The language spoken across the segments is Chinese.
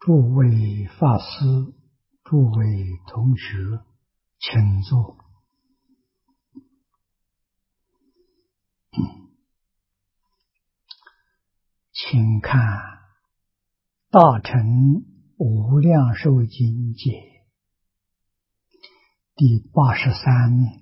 诸位法师，诸位同学，请坐。请看《大乘无量寿经解》第83面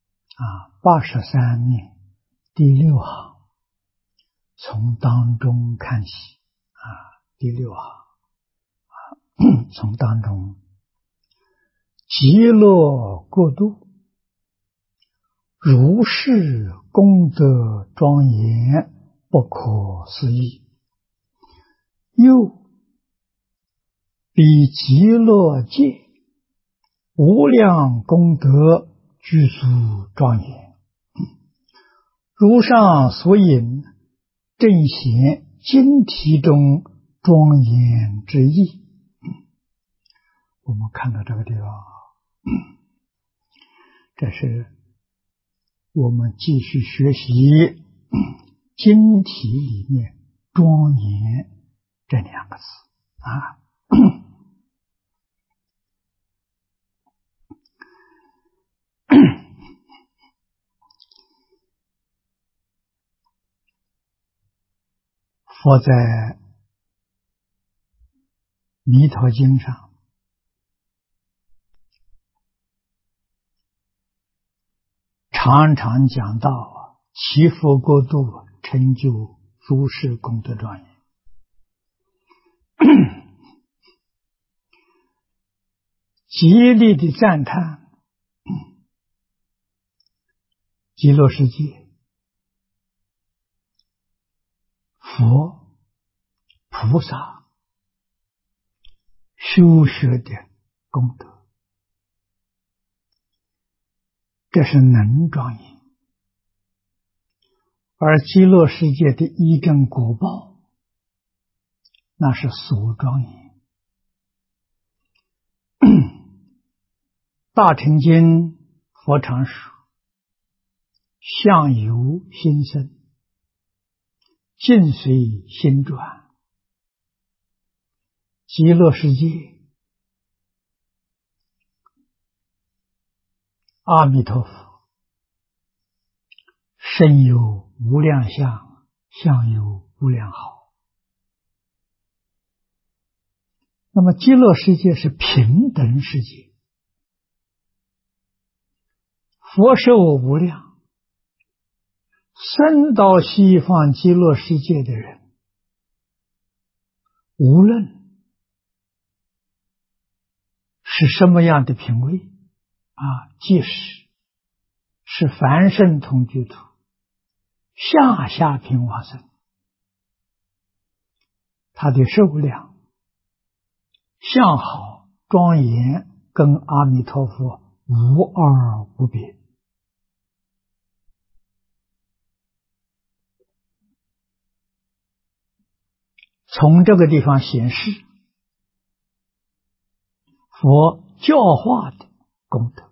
83面第6行，从当中看起第6行从当中，极乐国度如是功德庄严不可思议，又比极乐界无量功德具足庄严，如上所引正显经题中庄严之意。我们看到这个地方，这是我们继续学习经题里面庄严这2个字佛在弥陀经上常常讲到其佛国度成就如是功德庄严，极力的赞叹极乐世界佛菩萨修学的功德，这是能庄严。而极乐世界的依正果报，那是所庄严。大乘经佛常说，相由心生，境随心转。极乐世界阿弥陀佛身有无量相，相有无量好。那么极乐世界是平等世界，佛寿无量，生到西方极乐世界的人，无论是什么样的品位即使是凡圣同居土、下品往生，他的寿量、相好、庄严跟阿弥陀佛无二无别。从这个地方显示佛教化的功德，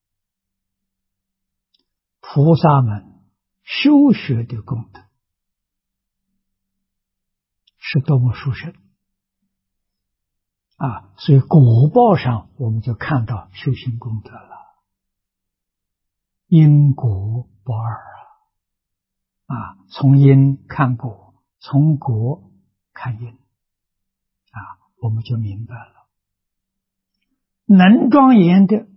菩萨们修学的功德是多么殊胜所以果报上我们就看到修行功德了，因果不二从因看果，从果看因我们就明白了。能庄严的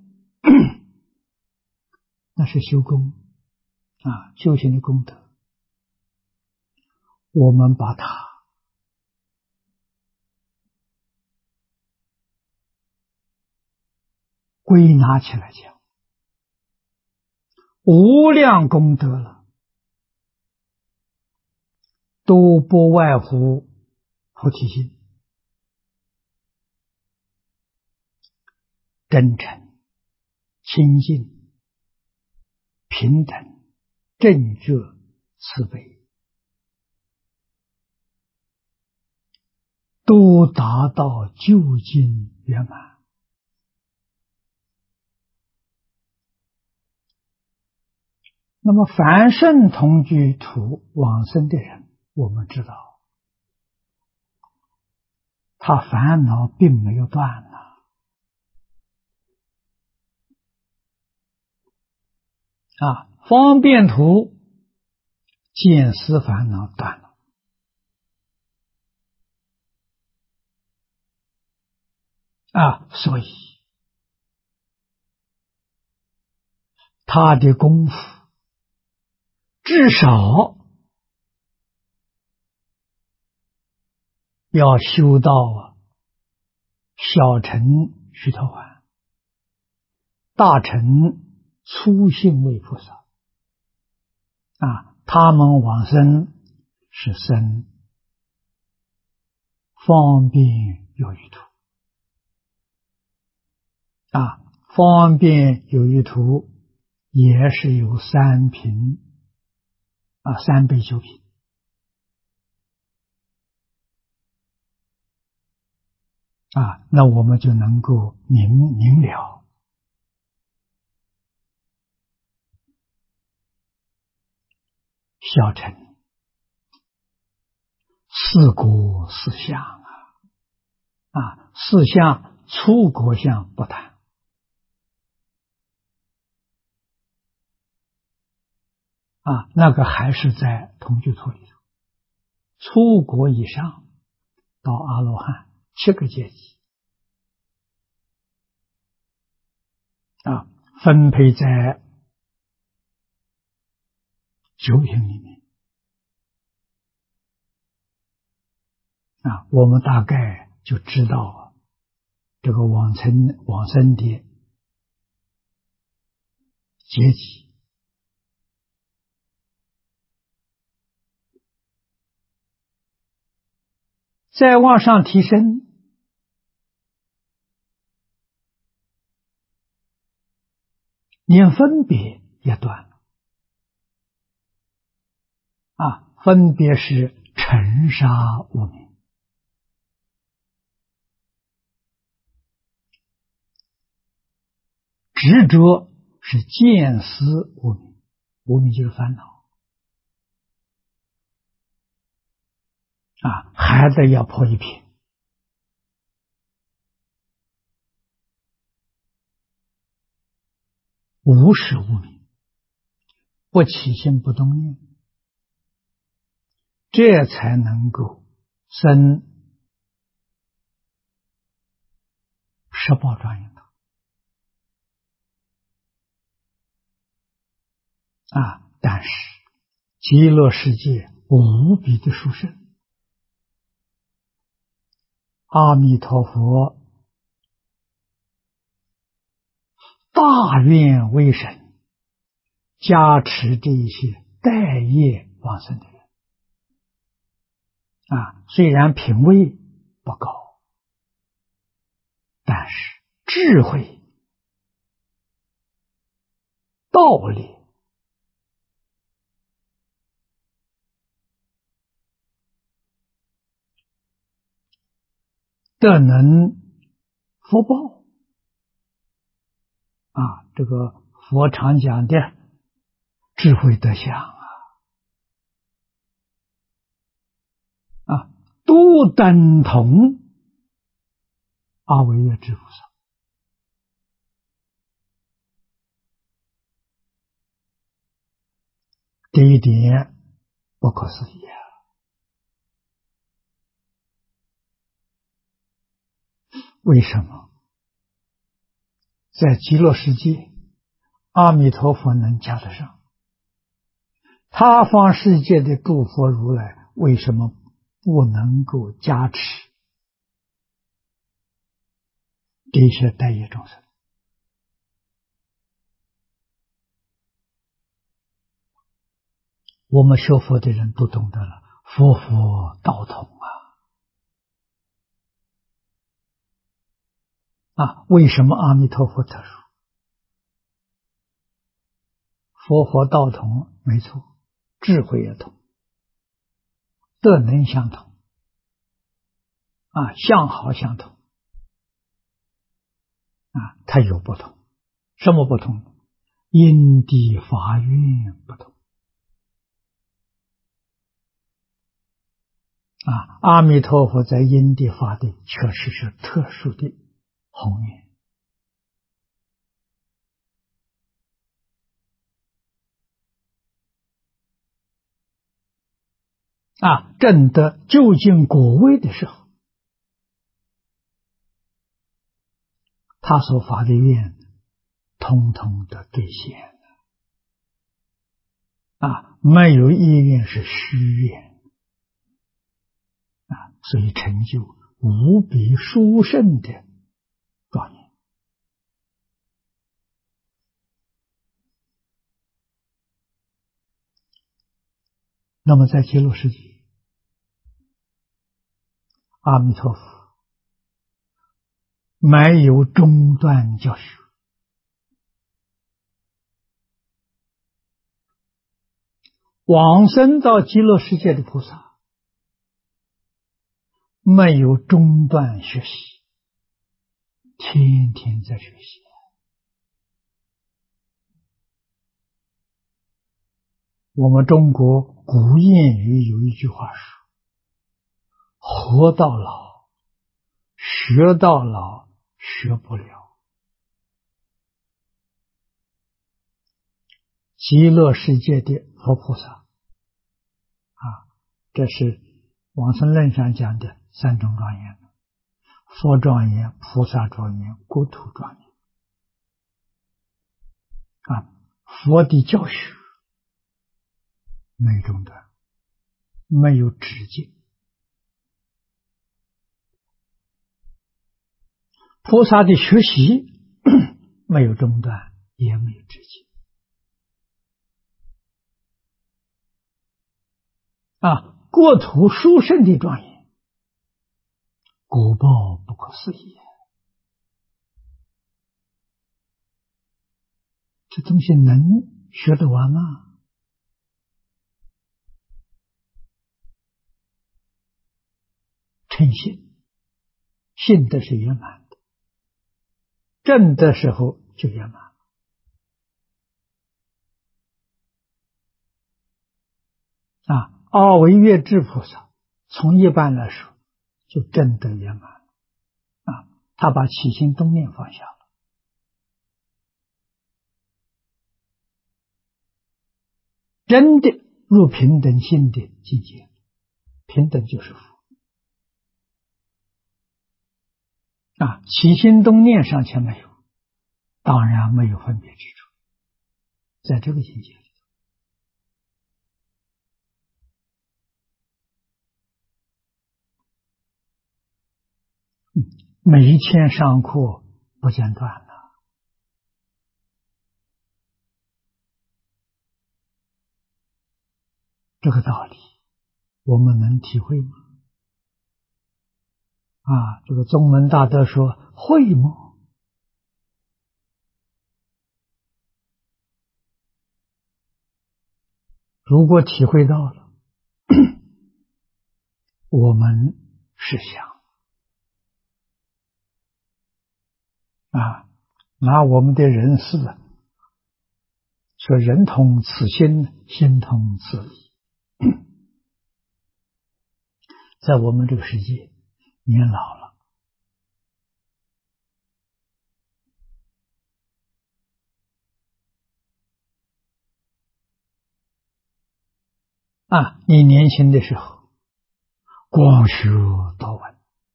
那是修功修行的功德，我们把它归纳起来讲，无量功德了，都不外乎菩提心、真诚、清净、平等、正觉、慈悲，都达到究竟圆满。那么凡圣同居土往生的人，我们知道他烦恼并没有断呢。方便图见思烦恼断了。所以他的功夫至少要修到小乘须陀洹，大乘初信位菩萨。他们往生是生方便有余土。方便有余土也是有三品3倍9品。那我们就能够明了小乘四果四相四相出国相不谈。那个还是在同居土里头，出国以上到阿罗汉7个阶级分配在9品里面我们大概就知道这个往生的阶级。再往上提升，连分别也断了分别是尘沙无明，执着是见思无明，无明就是烦恼还得要破一品。无是无明，不起心不动念，这才能够生十报庄严土但是极乐世界无比的殊胜，阿弥陀佛大愿威神加持这一些待业往生的人虽然品位不高，但是智慧道理的能福报这个佛常讲的智慧德相都等同阿惟越致菩萨。这一点不可思议为什么在极乐世界阿弥陀佛能加得上，他方世界的诸佛如来为什么不能够加持这些待业众生？我们学佛的人都懂得了，佛佛道同为什么阿弥陀佛特殊？佛佛道同没错，智慧也同，德能相同相好相同它有不同。什么不同？因地法愿不同阿弥陀佛在因地发的确实是特殊的宏愿。证得究竟果位的时候，他所发的愿通通的兑现没有一愿是虚愿所以成就无比殊胜的庄严。那么在极乐世界，阿弥陀佛没有中断教学，往生到极乐世界的菩萨没有中断学习，天天在学习。我们中国古谚语有一句话说：活到老，学到老，学不了。极乐世界的佛菩萨这是往生论上讲的三种庄严：佛庄严、菩萨庄严、国土庄严。佛的教学没中断，没有止境；菩萨的学习没有中断，也没有止境。国土殊胜的庄严，果报不可思议。这东西能学得完吗？称心，信的是圆满的，证的时候就圆满。阿惟越致菩萨从一般来说就证得圆满他把起心动念放下了，真的入平等性的境界。平等就是佛起心动念尚且没有，当然没有分别之处。在这个境界里，每一天上课不间断了，这个道理我们能体会吗？这个宗门大德说会吗？如果体会到了，我们是想拿我们的人事说人同此心，心同此理。在我们这个世界，年老了你年轻的时候光学多闻，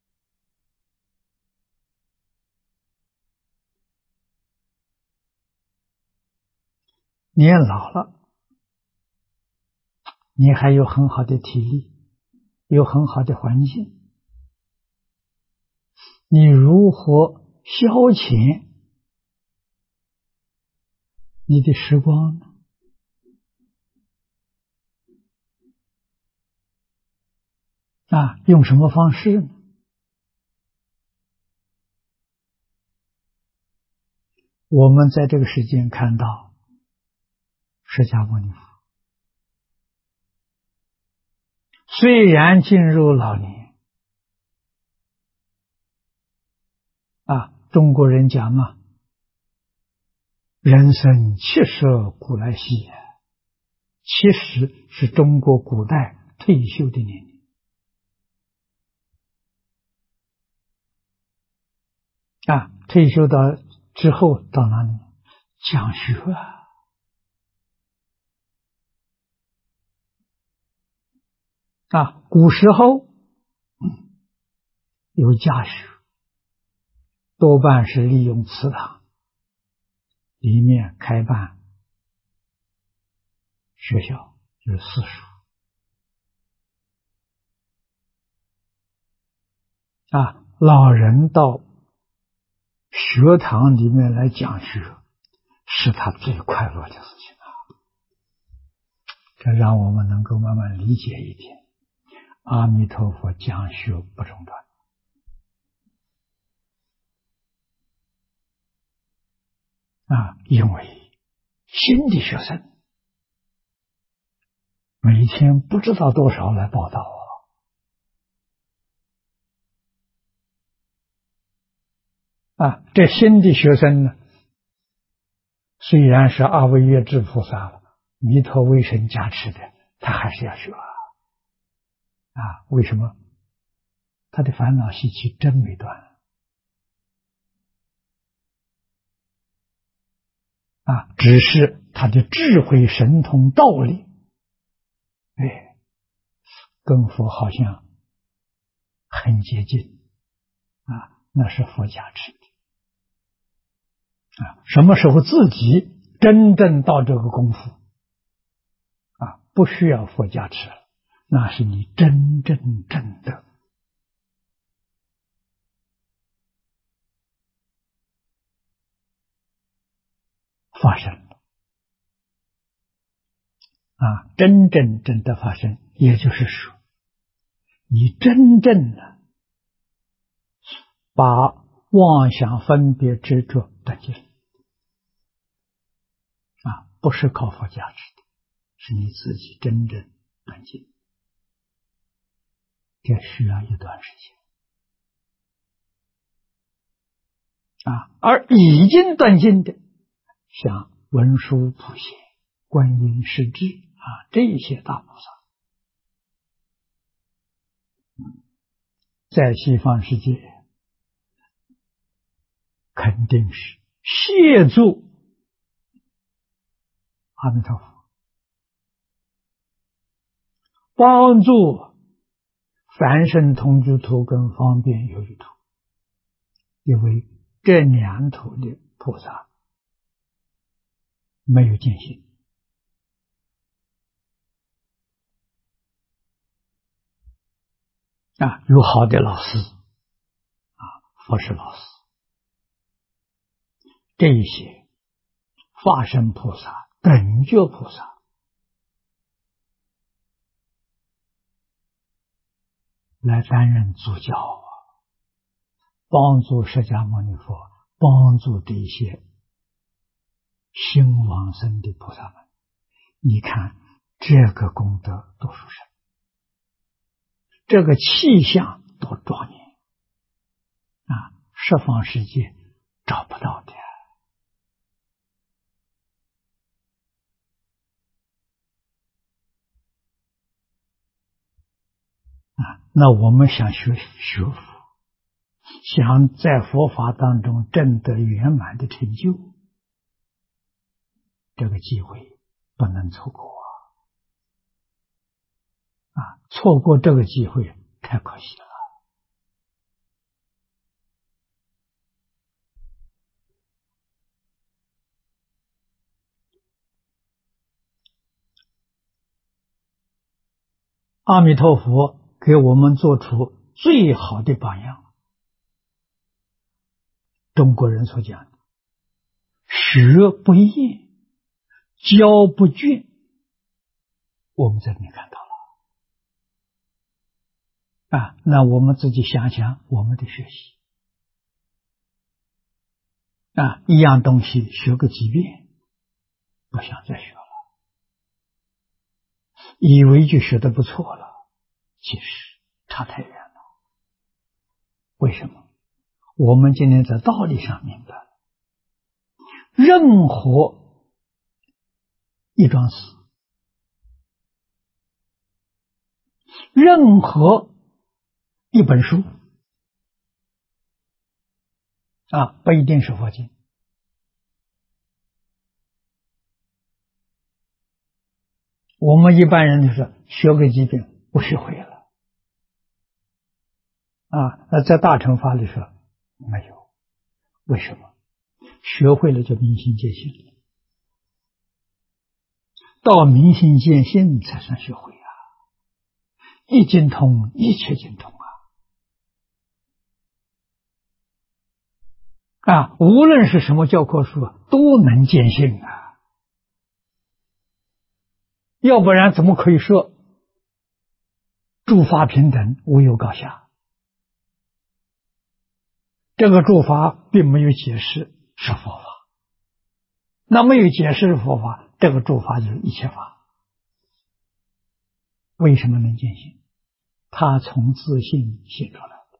年老了你还有很好的体力，有很好的环境，你如何消遣你的时光呢？用什么方式呢？我们在这个时间看到释迦牟尼佛虽然进入老年中国人讲嘛，人生70古来稀，其实是中国古代退休的年龄退休之后到哪里讲学古时候有家学，多半是利用祠堂里面开办学校，就是私塾老人到学堂里面来讲学，是他最快乐的事情这让我们能够慢慢理解一点，阿弥陀佛讲学不中断因为新的学生每天不知道多少来报道这新的学生呢，虽然是阿惟越致菩萨弥陀威神加持的，他还是要学为什么？他的烦恼习气真没断只是他的智慧神通道理跟佛好像很接近那是佛加持的什么时候自己真正到这个功夫不需要佛加持了，那是你真正正的发生了真正正的发生，也就是说你真正的把妄想分别执着断尽不是靠佛加持的，是你自己真正断尽，这需要一段时间而已经断尽的，像文殊普贤、观音势至这些大菩萨，在西方世界肯定是协助阿弥陀佛，帮助凡圣同居土跟方便有余土，因为这两土的菩萨没有见性有好的老师佛是老师，这一些化身菩萨、等觉菩萨来担任主教帮助释迦牟尼佛，帮助这些兴往生的菩萨们，你看这个功德多殊胜，这个气象多庄严十方世界找不到的那我们想学佛，想在佛法当中证得圆满的成就，这个机会不能错过错过这个机会太可惜了。阿弥陀佛给我们做出最好的榜样，中国人所讲的学不厌，教不倦，我们这里看到了那我们自己想想我们的学习一样东西学个几遍不想再学了，以为就学得不错了，其实差太远了。为什么？我们今天在道理上明白了，任何一桩事，任何一本书不一定是佛经。我们一般人就是学个几遍不学会了在大乘法里说没有，为什么？学会了就明心见性了，到明心见性才算学会一经通，一切经通无论是什么教科书都能见性要不然怎么可以说诸法平等，无有高下？这个诸法并没有解释是佛法，那没有解释是佛法，这个诸法就是一切法。为什么能见性？他从自性现出来的，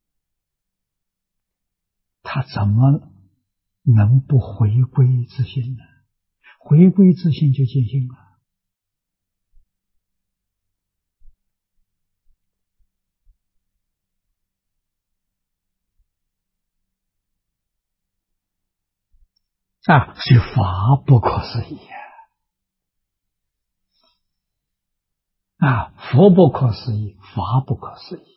他怎么能不回归自性呢？回归自性就见性了。所以法不可思议佛不可思议，法不可思议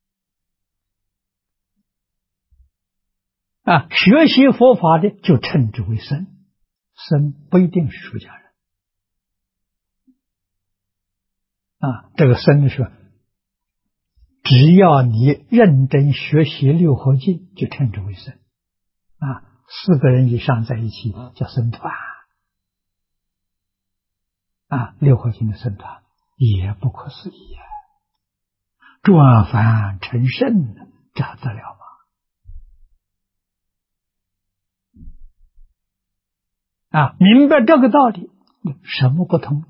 学习佛法的就称之为僧，僧不一定是出家人这个僧是只要你认真学习六合敬，就称之为僧4个人以上在一起叫僧团六合敬的僧团也不可思议转凡成圣，这还得了吗？明白这个道理，什么不通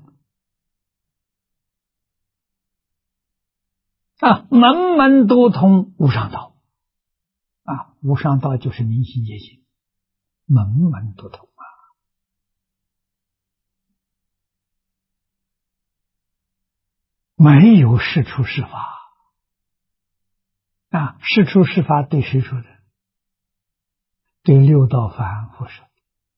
门门都通无上道无上道就是明心见性，门门都通没有是出是法是出是法对谁说的？对六道凡夫说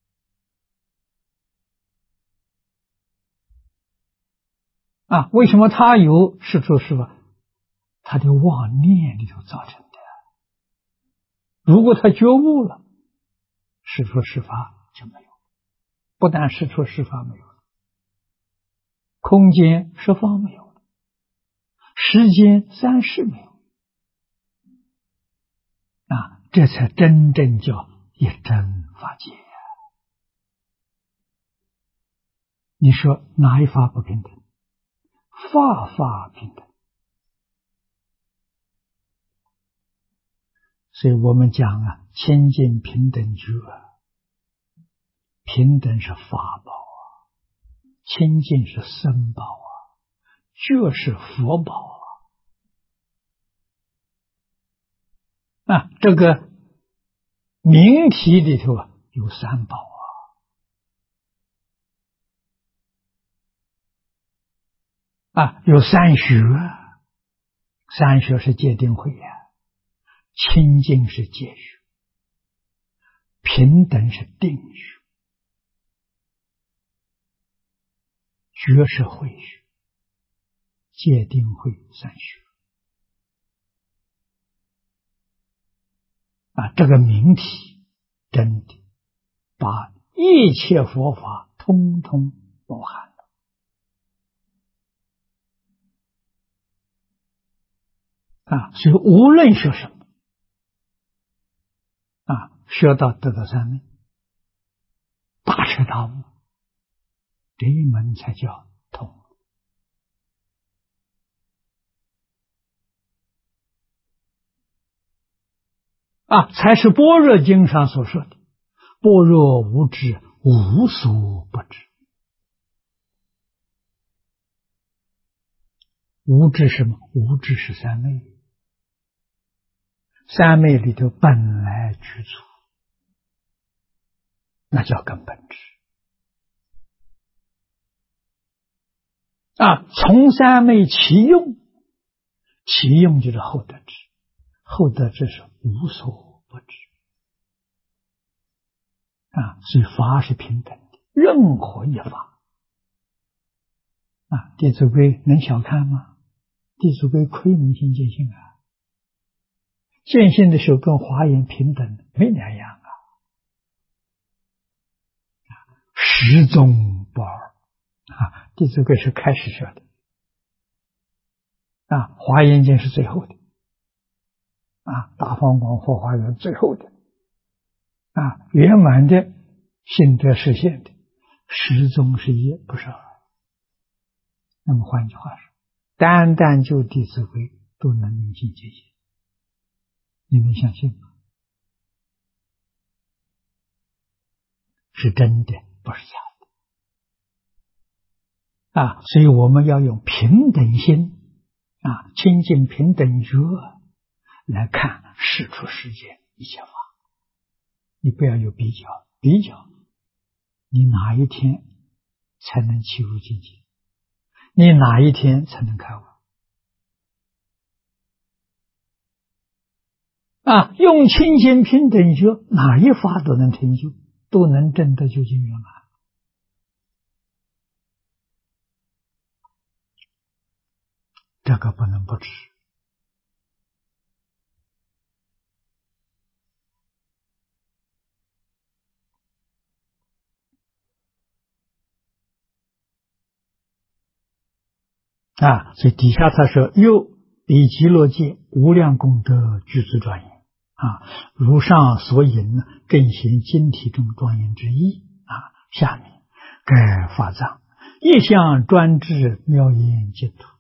为什么他有是出是法？他的妄念里头造成的。如果他觉悟了，是出是法就没有，不但是出是法没有了，空间十方没有了，时间三世没有这才真正叫一真法界你说哪一法不平等？法法平等。所以我们讲清净平等觉，平等是法宝清净是僧宝觉是佛宝这个名题里头有三宝有三学，三学是戒定慧清净是戒学，平等是定学，觉是慧学，戒定慧三学这个名题真的把一切佛法通通包含了所以无论学什么学到得到三昧，大彻大悟，这一门才叫通才是般若经上所说的般若无知，无所不知。无知是什么？无知是三昧，三昧里头本来具足，那叫根本智从三昧起用，起用就是后得智，后得智是无所不知所以法是平等的，任何一法弟子规能小看吗？弟子规亏明心见性见性的时候跟华严平等没两样始终不二弟子规是开始学的华严经是最后的大方广佛华严最后的圆满的性德实现的始终是一，不是二。那么换句话说，单单就弟子规都能明心见性，你们相信吗？是真的，不是假的所以我们要用平等心亲近平等觉来看世出世间一切法。你不要有比较，比较你哪一天才能起入境界？你哪一天才能开悟用清净平等觉，哪一法都能成就，都能证得究竟圆满这个不能不知所以底下他说又比极乐界无量功德具足庄严如上所引正显经体中庄严之意下面该法藏一向专制妙严净土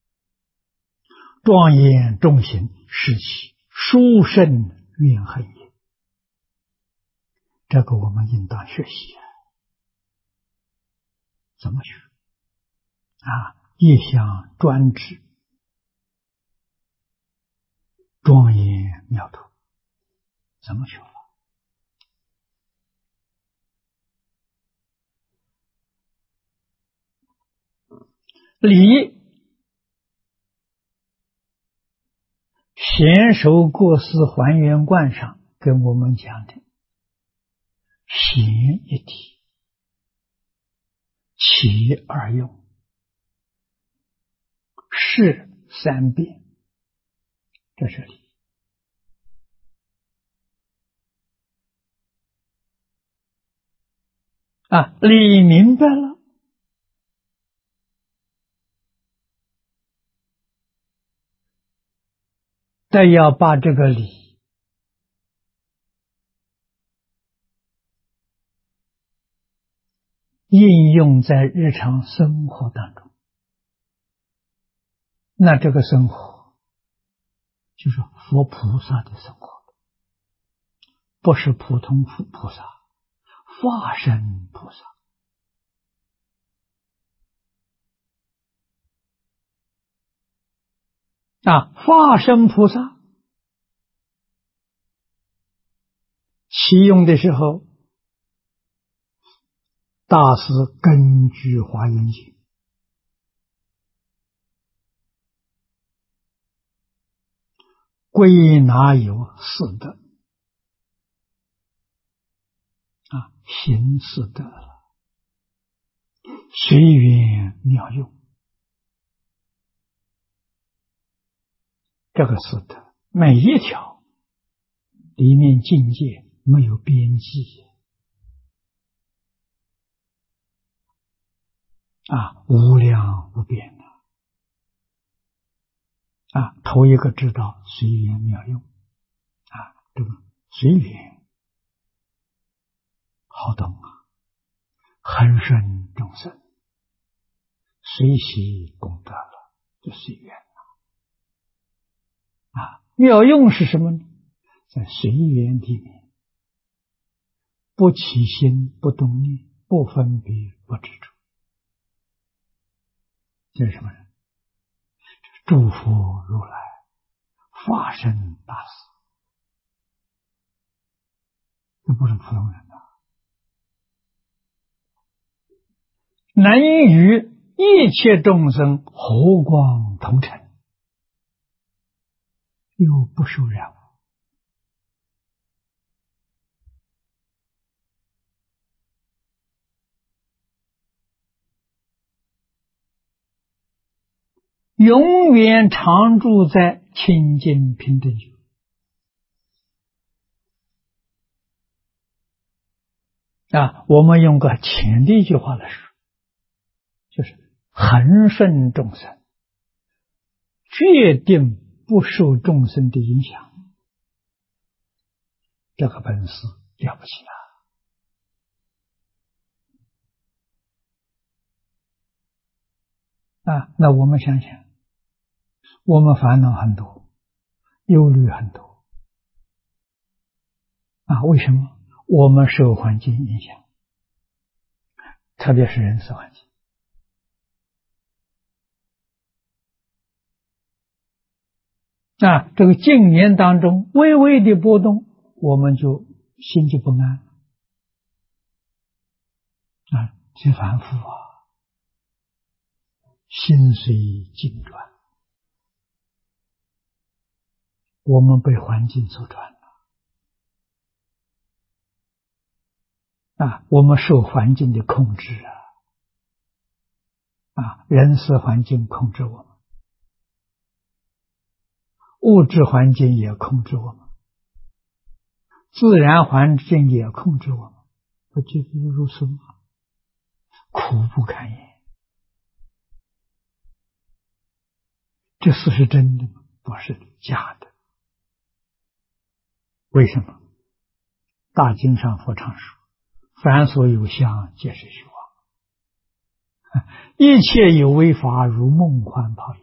庄严众行是其殊胜愿恒也。这个我们应当学习怎么学一向专制庄严妙土怎么学法？理贤首过失还原观上跟我们讲的贤一体，其二用，是三变，这是理理明白了，但要把这个理应用在日常生活当中，那这个生活就是佛菩萨的生活，不是普通菩萨，化身菩萨化身菩萨启用的时候，大师根据华严经归纳有四德行四德了，随缘妙用，这个四德每一条里面境界没有边际无量无边头一个知道随缘妙用这个随缘好懂恒顺众生，随喜功德了，就随缘妙用是什么呢？在随缘里面，不起心，不动念，不分别，不执着，这是什么人？诸佛如来化身大士，这不是普通人能与一切众生和光同尘，又不受染污永远常住在清净平等觉。我们用个浅的一句话来说，就是恒顺众生，决定不受众生的影响。这个本事了不起那我们想想，我们烦恼很多，忧虑很多为什么？我们受环境影响，特别是人事环境这个境缘当中微微的波动，我们就心就不安这反复心随境转，我们被环境所转我们受环境的控制人事环境控制我们，物质环境也控制我们，自然环境也控制我们，不就是如此吗？苦不堪言。这事是真的吗？不是假的。为什么？大经上佛常说，凡所有相，皆是虚妄，一切有为法，如梦幻泡影。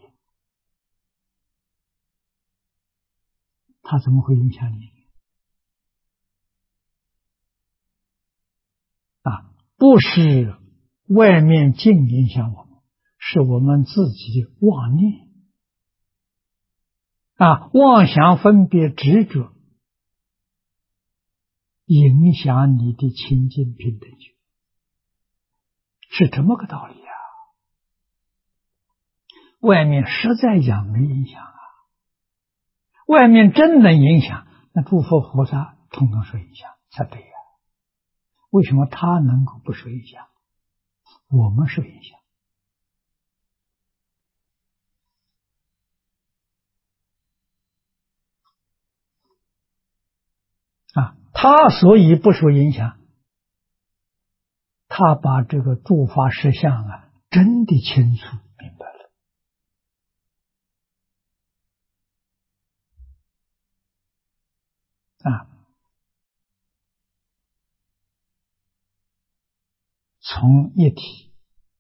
它怎么会影响你不是外面境影响我们，是我们自己的妄念妄想分别执着，影响你的清净平等觉，是这么个道理外面实在讲没影响外面真能影响，那诸佛菩萨统统受影响才对为什么他能够不受影响，我们受影响他所以不受影响，他把这个诸法实相真的清楚明白了从一体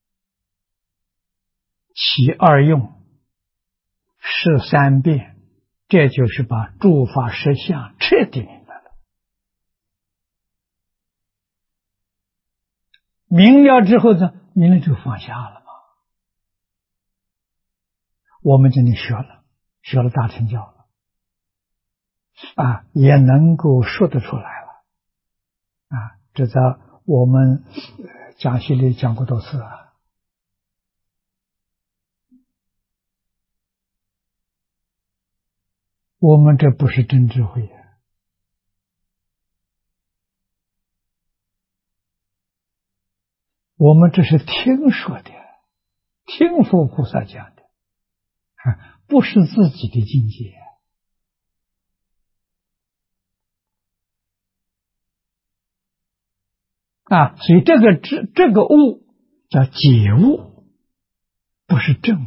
起二用是三变，这就是把诸法实相彻底明白了。明了之后呢，明了就放下了嘛。我们今天学了大乘教了也能够说得出来了这在我们讲系里讲过多次我们这不是真智慧我们这是听说的，听佛菩萨讲的不是自己的境界所以这个悟叫解悟，不是正悟，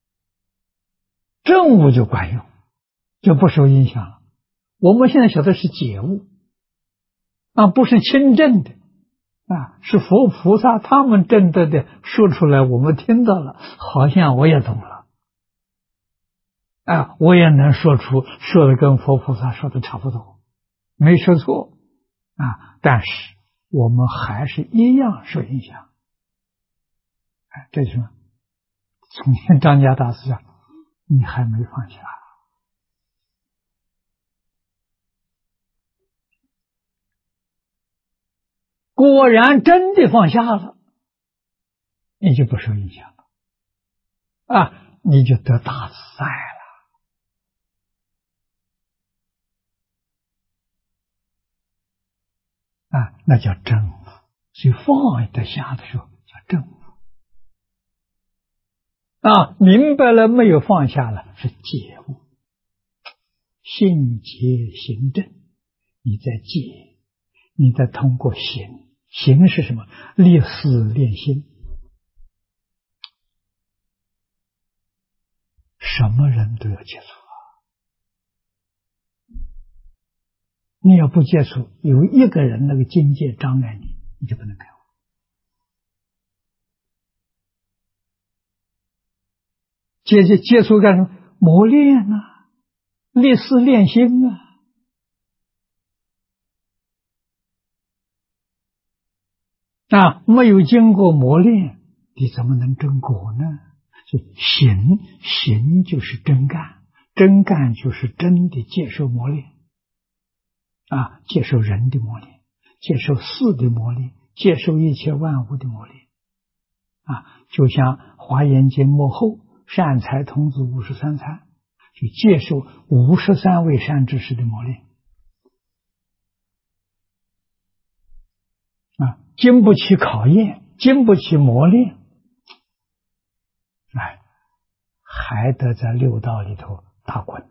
正悟就管用，就不受影响了。我们现在晓得是解悟不是亲证的是佛菩萨他们真正的说出来，我们听到了，好像我也懂了我也能说的跟佛菩萨说的差不多，没说错但是我们还是一样受影响这是什么？从前张家大师讲，你还没放下果然真的放下了，你就不受影响了你就得大自在了那叫真悟。所以放得下的时候叫真悟明白了没有？放下了是觉悟，信解行正，你在解，你在通过行，行是什么？立思练心。什么人都要接触你要不接触，有一个人那个境界障碍你，你就不能开悟。接触干什么？磨练立思练心没有经过磨练，你怎么能证果呢？所以行就是真干，真干就是真的接受磨练接受人的磨练，接受事的磨练，接受一切万物的磨练就像华严经末后善财童子53参，就接受53位善知识的磨练经不起考验，经不起磨练，还得在六道里头打滚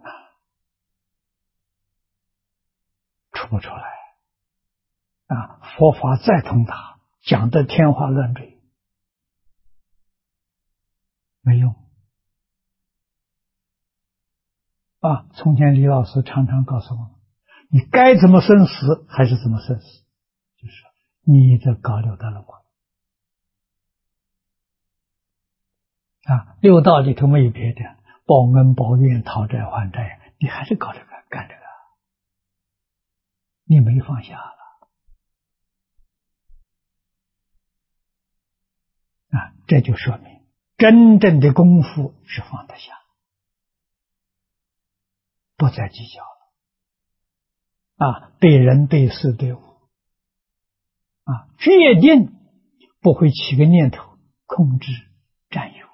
出不出来佛法再通达，讲得天花乱坠，没用从前李老师常常告诉我们，你该怎么生死还是怎么生死，就是说你在搞六道轮回六道里头没有别的，报恩报怨讨债还债，你还是搞这个干这个，你没放下了这就说明真正的功夫是放得下，不再计较了对人对事对物决定不会起个念头控制占有，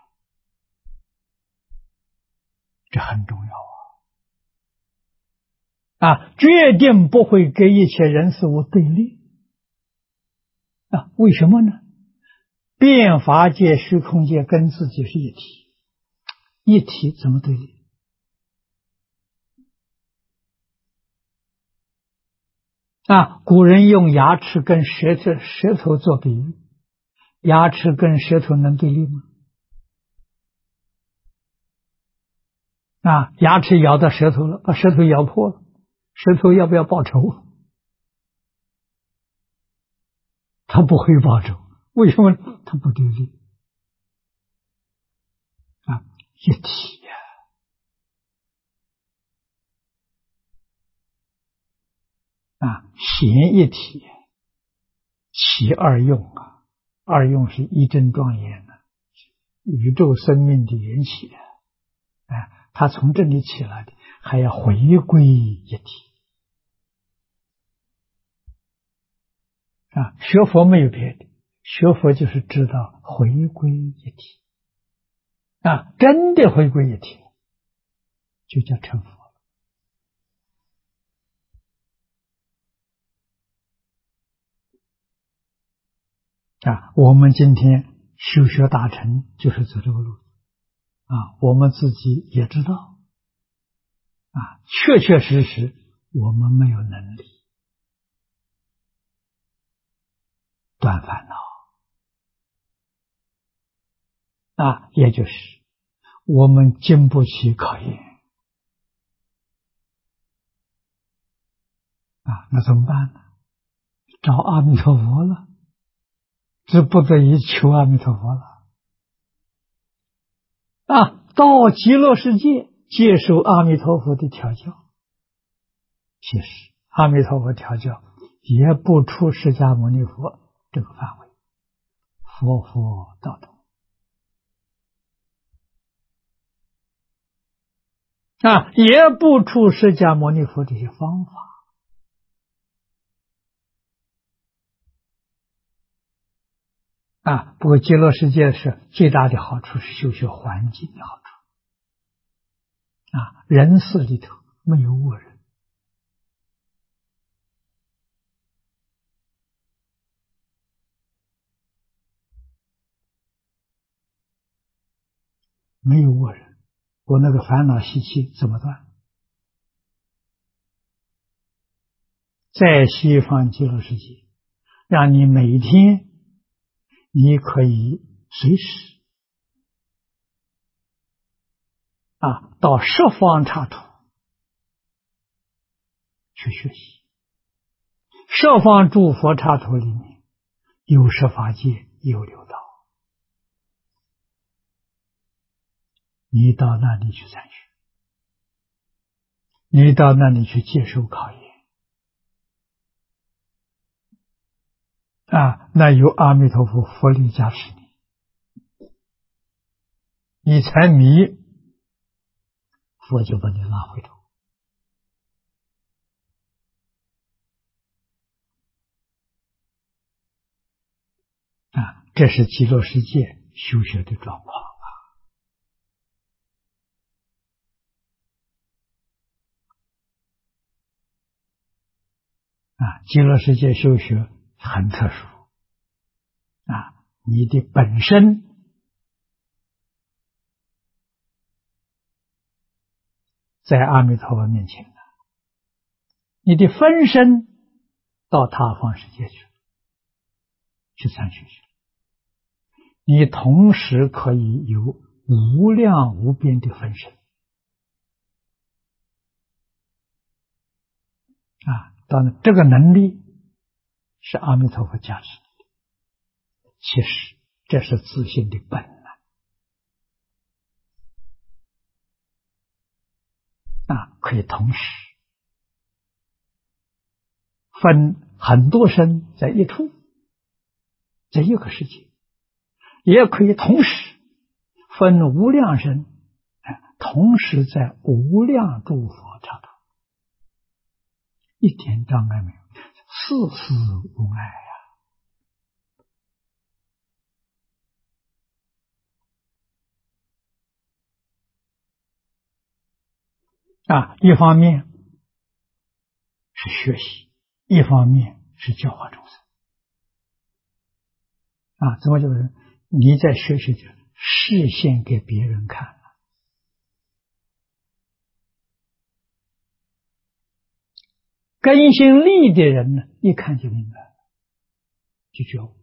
这很重要决定不会跟一切人事物对立为什么呢？变法界虚空界跟自己是一体，一体怎么对立古人用牙齿跟舌头做比喻，牙齿跟舌头能对立吗？牙齿咬到舌头了，把舌头咬破了，舌头要不要报仇？他不会报仇，为什么？他不对立一体显一体，其二用二用是一真庄严宇宙生命的缘起它从这里起来的，还要回归一体学佛没有别的，学佛就是知道回归一体真的回归一体就叫成佛我们今天修学大乘就是走这个路我们自己也知道确确实实我们没有能力断烦恼也就是我们经不起考验那怎么办呢？找阿弥陀佛了，这不得已求阿弥陀佛了到极乐世界接受阿弥陀佛的调教，其实阿弥陀佛调教也不出释迦牟尼佛这个范围，佛道同也不出释迦牟尼佛这些方法不过极乐世界是最大的好处是修学环境的好处人世里头没有恶人没有我人，我那个烦恼习气怎么断？在西方极乐世界，让你每天你可以随时到十方刹土去学习。十方诸佛刹土里面有十法界，有六道，你到那里去参学，你到那里去接受考验那有阿弥陀佛佛力加持你才迷，佛就把你拉回头这是极乐世界修学的状况极乐世界修学很特殊你的本身在阿弥陀佛面前你的分身到他方世界去参学去，你同时可以有无量无边的分身当然这个能力是阿弥陀佛加持的，其实这是自性的本能可以同时分很多身在一处，在一个世界，也可以同时分无量身，同时在无量诸佛刹土，一点障碍没有，事事无碍一方面是学习，一方面是教化众生怎么就是你在学习就示现给别人看根性利的人呢，一看就明白，就觉悟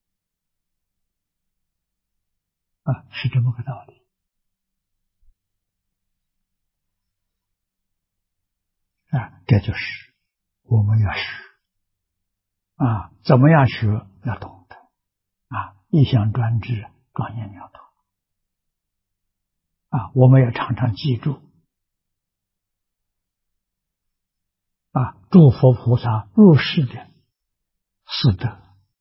是这么个道理这就是我们要学怎么样学要懂得一向专制，庄严妙德我们要常常记住诸佛菩萨入世的四德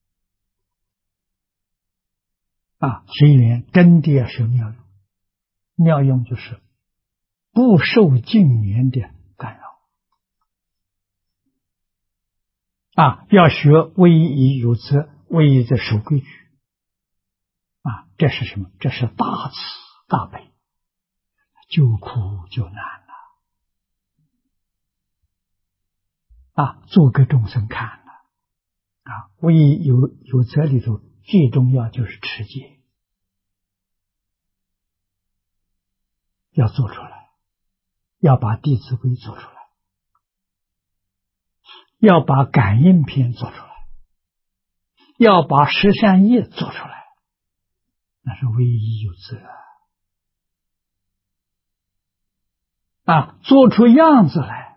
随缘真的要学妙用，妙用就是不受境缘的干扰要学威仪有则，威仪在守规矩这是什么？这是大慈大悲，救苦救难做给众生看威仪有则里头最重要就是持戒，要做出来，要把弟子规做出来，要把感应篇做出来，要把十善业做出来，那是威仪有则做出样子来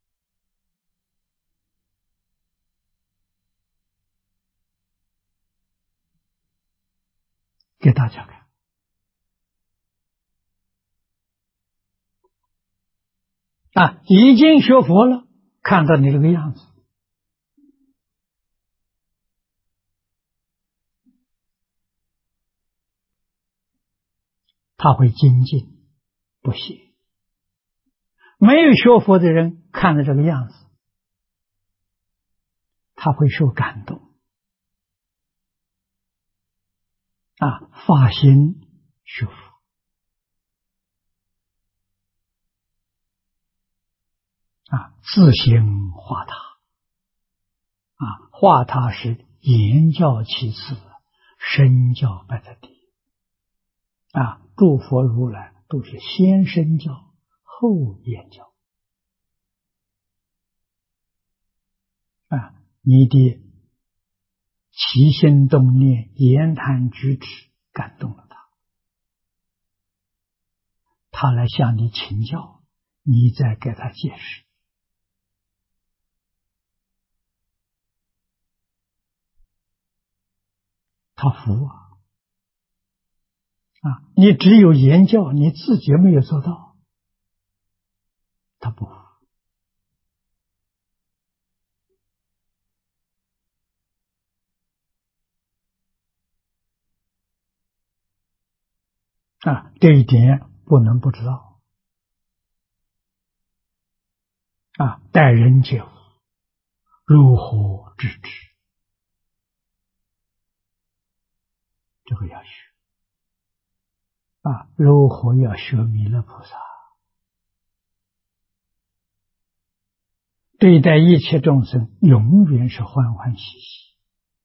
给大家看已经学佛了，看到你这个样子他会精进不懈。没有学佛的人看到这个样子，他会受感动发心学佛自行化他化他是言教其次，身教摆在第一诸佛如来都是先身教后言教你的起心动念、言谈举止感动了他，他来向你请教，你再给他解释，他服你只有言教，你自己没有做到，他不服这一点不能不知道待人接物如何制止，这个要学如何要学弥勒菩萨，对待一切众生永远是欢欢喜喜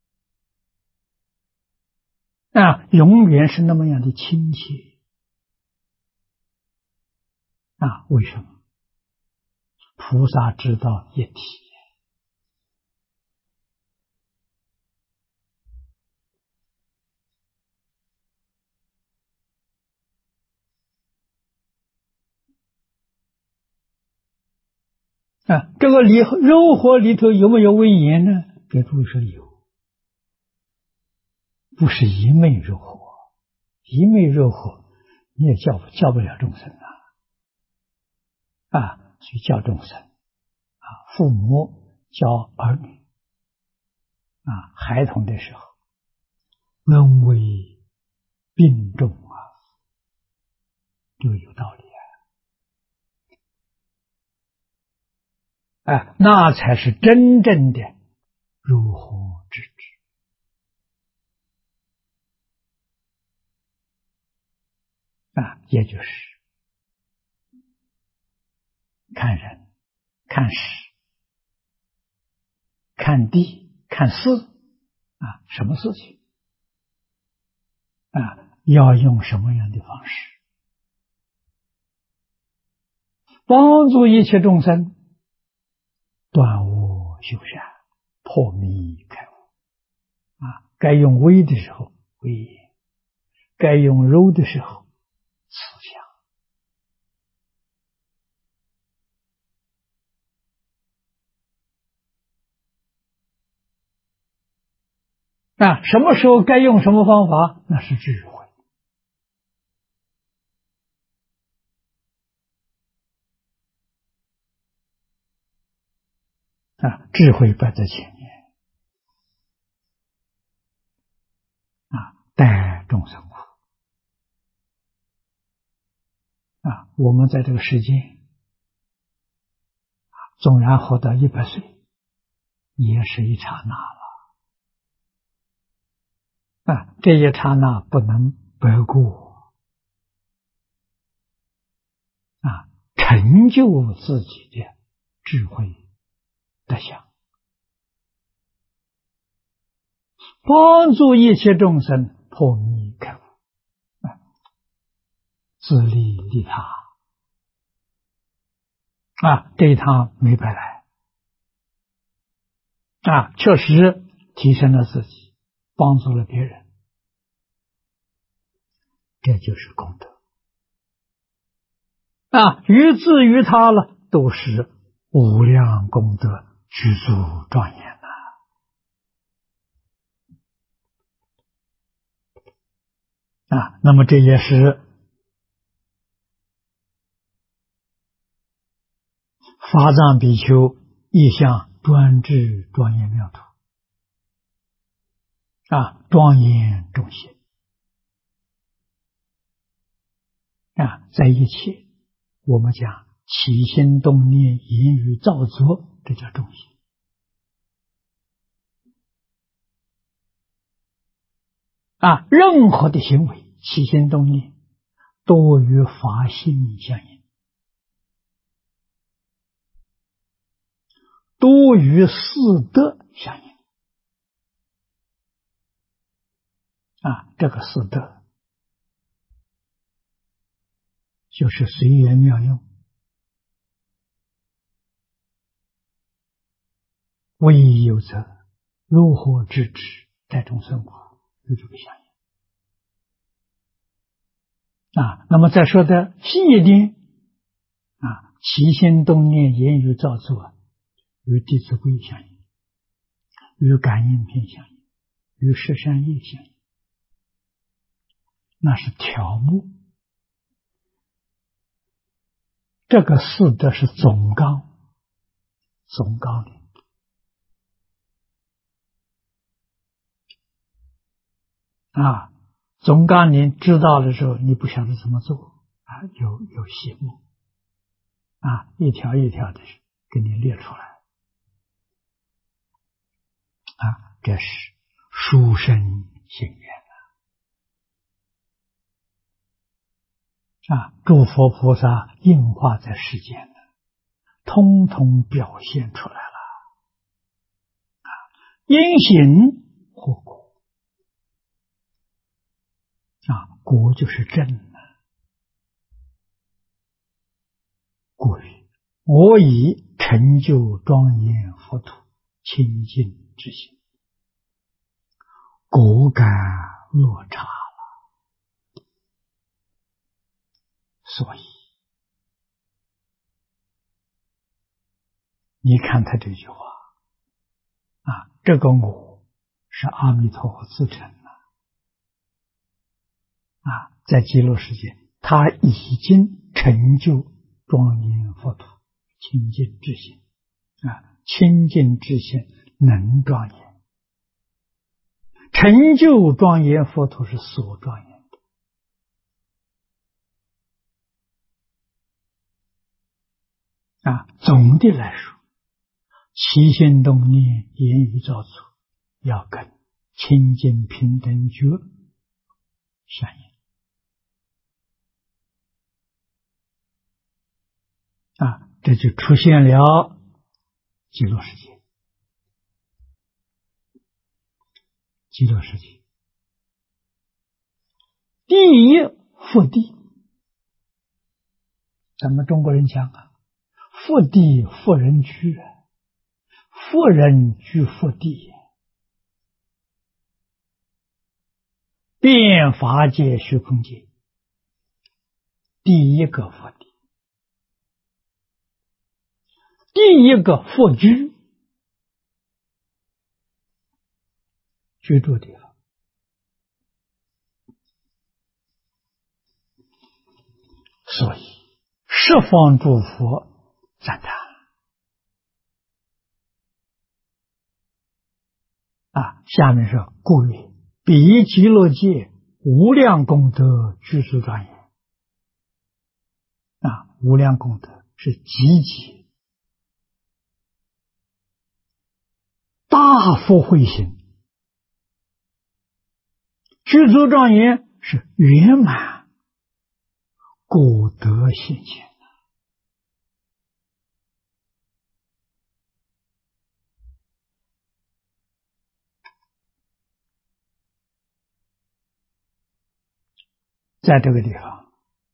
永远是那么样的亲切为什么？菩萨知道一体这个柔和里头有没有威严呢？给诸位说有，不是一昧柔和，一昧柔和你也教不了众生所以教众生父母教儿女孩童的时候，恩为并重就有道理那才是真正的如何制止也就是看人、看事、看地、看事什么事情要用什么样的方式帮助一切众生断恶修善、破迷开悟该用威的时候威严，该用柔的时候慈祥什么时候该用什么方法，那是智慧智慧摆在前面待众生苦我们在这个世间纵然活到100岁，也是一刹那了这一刹那不能白过成就自己的智慧德相，帮助一切众生破迷开悟自利利他这一趟没白来确实提升了自己，帮助了别人，这就是功德于自于他了，都是无量功德，具足庄严那么这也是法藏比丘一向专制庄严妙土庄严众心在一切我们讲起心动念言语造作，这叫众心任何的行为起心动念都与法性相应，都与四德相应这个四德就是随缘妙用，为义有责，如何制止在众生苦？有这个相应那么再说的细一点起心动念、言语造作与弟子规相应，与感应篇相应，与十善业相应，那是条目。这个四德是总纲，总纲领。总纲领知道的时候，你不晓得怎么做有细目一条一条的给你列出来这是殊胜行愿诸佛菩萨应化在世间通通表现出来了因行获果果就是正故曰我以成就庄严佛土清净之心，果感落差了。所以你看他这句话这个我是阿弥陀佛自成在极乐世界他已经成就庄严佛土清净之心清净之心能庄严，成就庄严佛土是所庄严的总的来说，起心动念、言语造作要跟清净平等觉相应这就出现了极乐世界。极乐世界第一福地，咱们中国人讲福地福人居，福人居福地，遍法界虚空界第一个福地，第一个福居，居住地方。所以十方诸佛赞叹下面是故曰彼极乐界无量功德具足庄严无量功德是积极大福慧行，具足庄严是圆满果德现前在这个地方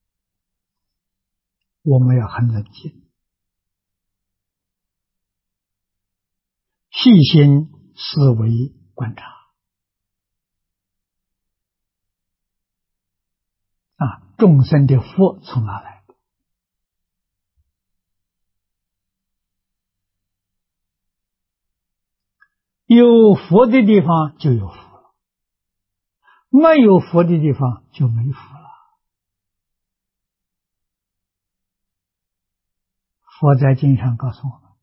我们要很冷静，细心思维观察众生的福从哪来的？有福的地方就有福了，没有福的地方就没福了。佛在经上告诉我们，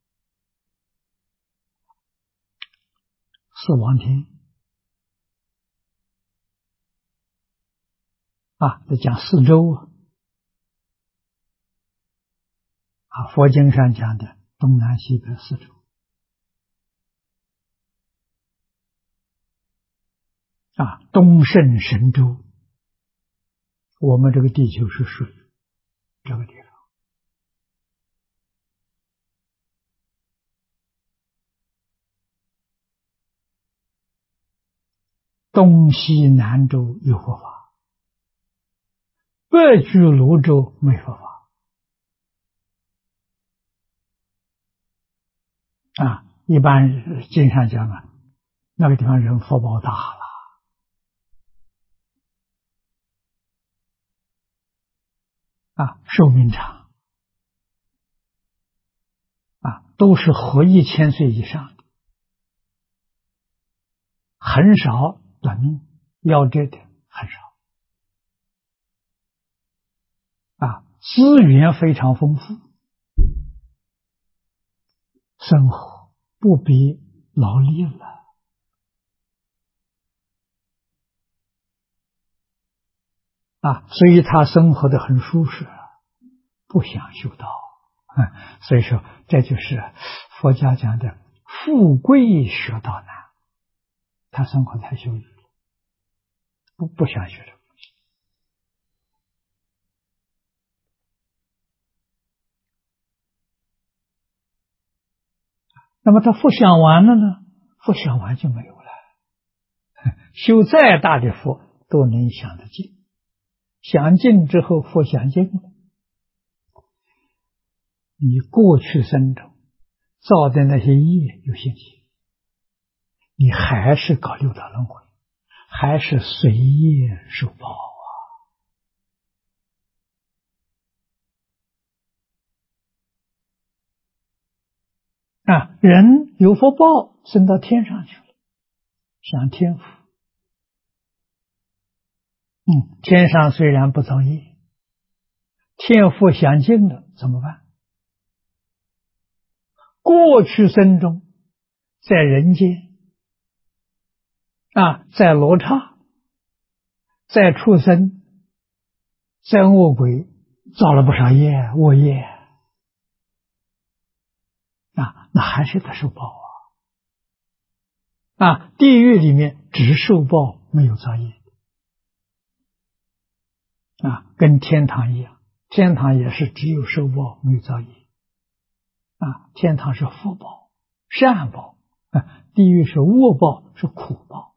四王天这讲四周佛经上讲的东南西北四周东胜神州，我们这个地球是属于这个地方。东西南洲有佛法， 白居卢洲没佛法啊。一般经上讲啊，那个地方人福报大了啊，寿命长啊，都是活1000岁以上的，很少短命，夭折的很少啊，资源非常丰富，生活不必劳力了啊，所以他生活的很舒适，不想修道。所以说，这就是佛家讲的富贵学道难。他生活太修理了，不想学了。那么他福享完了呢？福享完就没有了。修再大的福都能享得尽，享尽之后福享尽了，你过去生中造的那些业有现起，你还是搞六道轮回，还是随业受报啊！人有福报，升到天上去了，享天福。天上虽然不造业，天福享尽了，怎么办？过去生中在人间啊，在罗刹，在畜生，在恶鬼，造了不少业，恶业啊，那还是得受报啊！地狱里面只受报，没有造业啊，跟天堂一样，天堂也是只有受报，没有造业啊。天堂是福报、善报啊，地狱是恶报，是苦报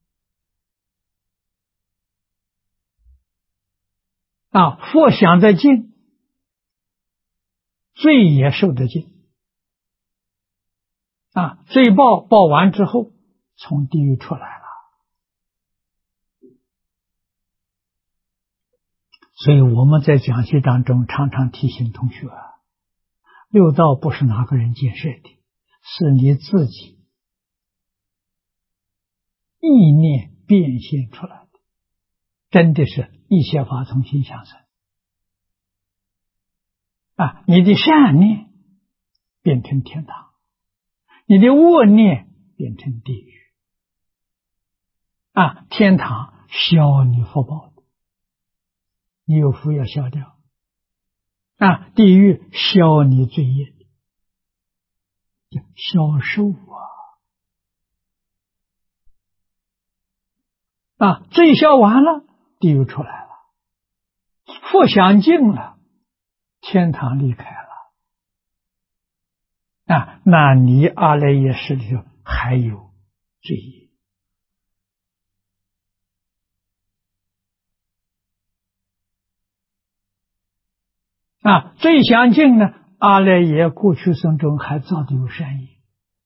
啊。福享得尽，罪也受得尽啊。罪报完之后，从地狱出来了。所以我们在讲习当中常常提醒同学六道不是哪个人建设的，是你自己意念变现出来的，真的是一切法从心想生啊！你的善念变成天堂，你的恶念变成地狱啊！天堂消你福报的，你有福要消掉啊！地狱消你罪业的，叫消受啊！罪消完了，地狱出来了，福享尽了，天堂离开了啊！那你阿赖耶识里头还有罪业啊！罪享尽呢，阿赖耶过去生中还造的有善业，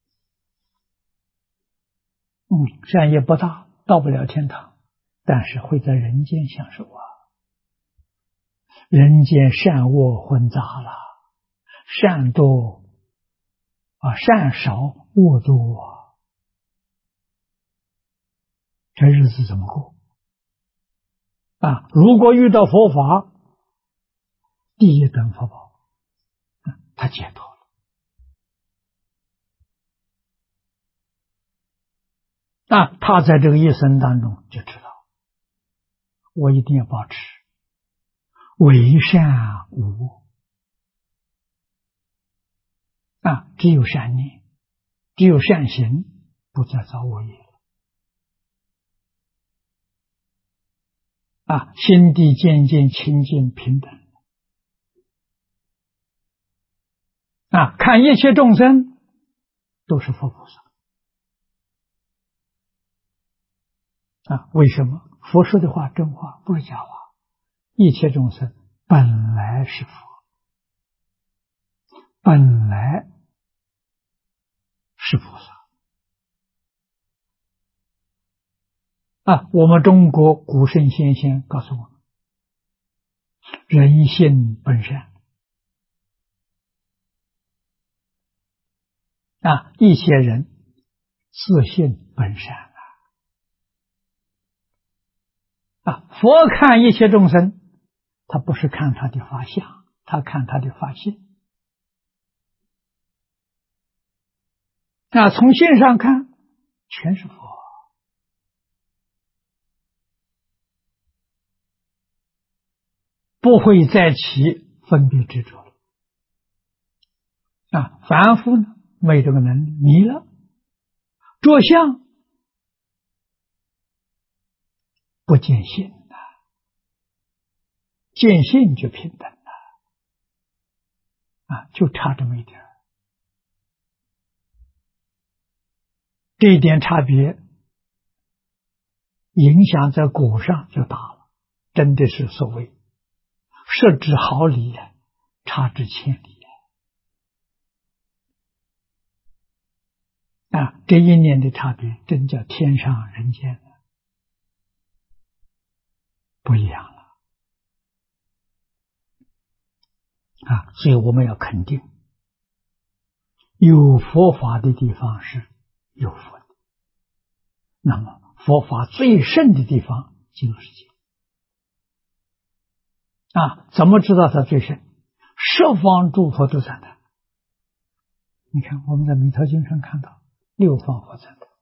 善业不大，到不了天堂，但是会在人间享受啊。人间善恶混杂了，善多善少恶多这日子怎么过啊？如果遇到佛法，第一等福报，他解脱了啊！他在这个一生当中就知道，我一定要保持为善无恶啊！只有善念，只有善行，不再造恶业啊！心地渐渐清净平等啊！看一切众生都是佛菩萨啊！为什么？佛说的话真话，不是假话。 一切众生本来是佛，本来是菩萨。我们中国古圣先贤告诉我们，人性本善。一些人自性本善佛看一切众生，他不是看他的法相，他看他的法性。从性上看，全是佛，不会再起分别执着了。凡夫呢，没这个能力，迷了，着相不见性见性就平等了就差这么一点。这一点差别影响在果上就大了，真的是所谓失之毫厘，差之千里这一念的差别真叫天上人间不一样了所以我们要肯定，有佛法的地方是有佛的，那么佛法最胜的地方就是这怎么知道它最胜？十方诸佛都在那。你看我们在弥陀经上看到六方佛在那，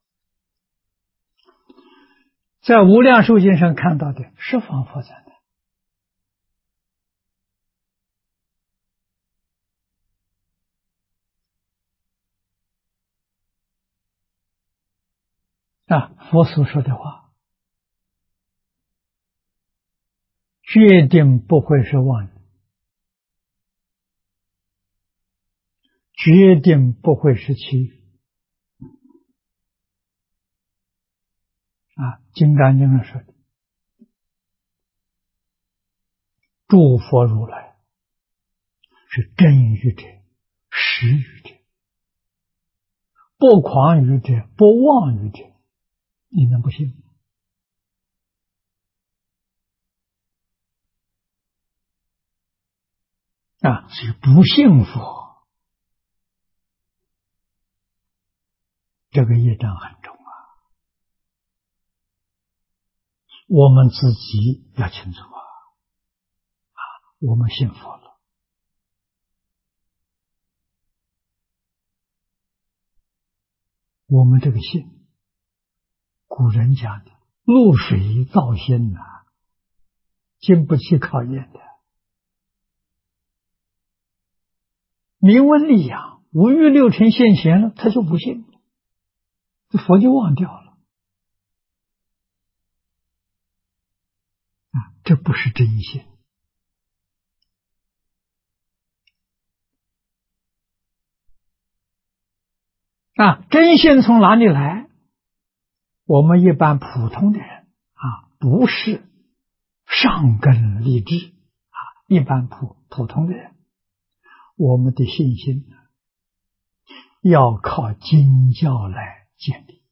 在无量寿经上看到的十方佛在那佛所说的话决定不会是妄语，决定不会是欺语金刚经上说的，诸佛如来是真语者，实语者，不诳语者，不妄语者，你能不信？所以不信佛，这个业障很重我们自己要清楚我们信佛了，我们这个信，古人讲的露水造心经不起考验的。明文利养，五欲六尘现前了，他就不信，这佛就忘掉了这不是真信真信从哪里来？我们一般普通的人不是上根立志一般普通的人，我们的信心要靠经教来建立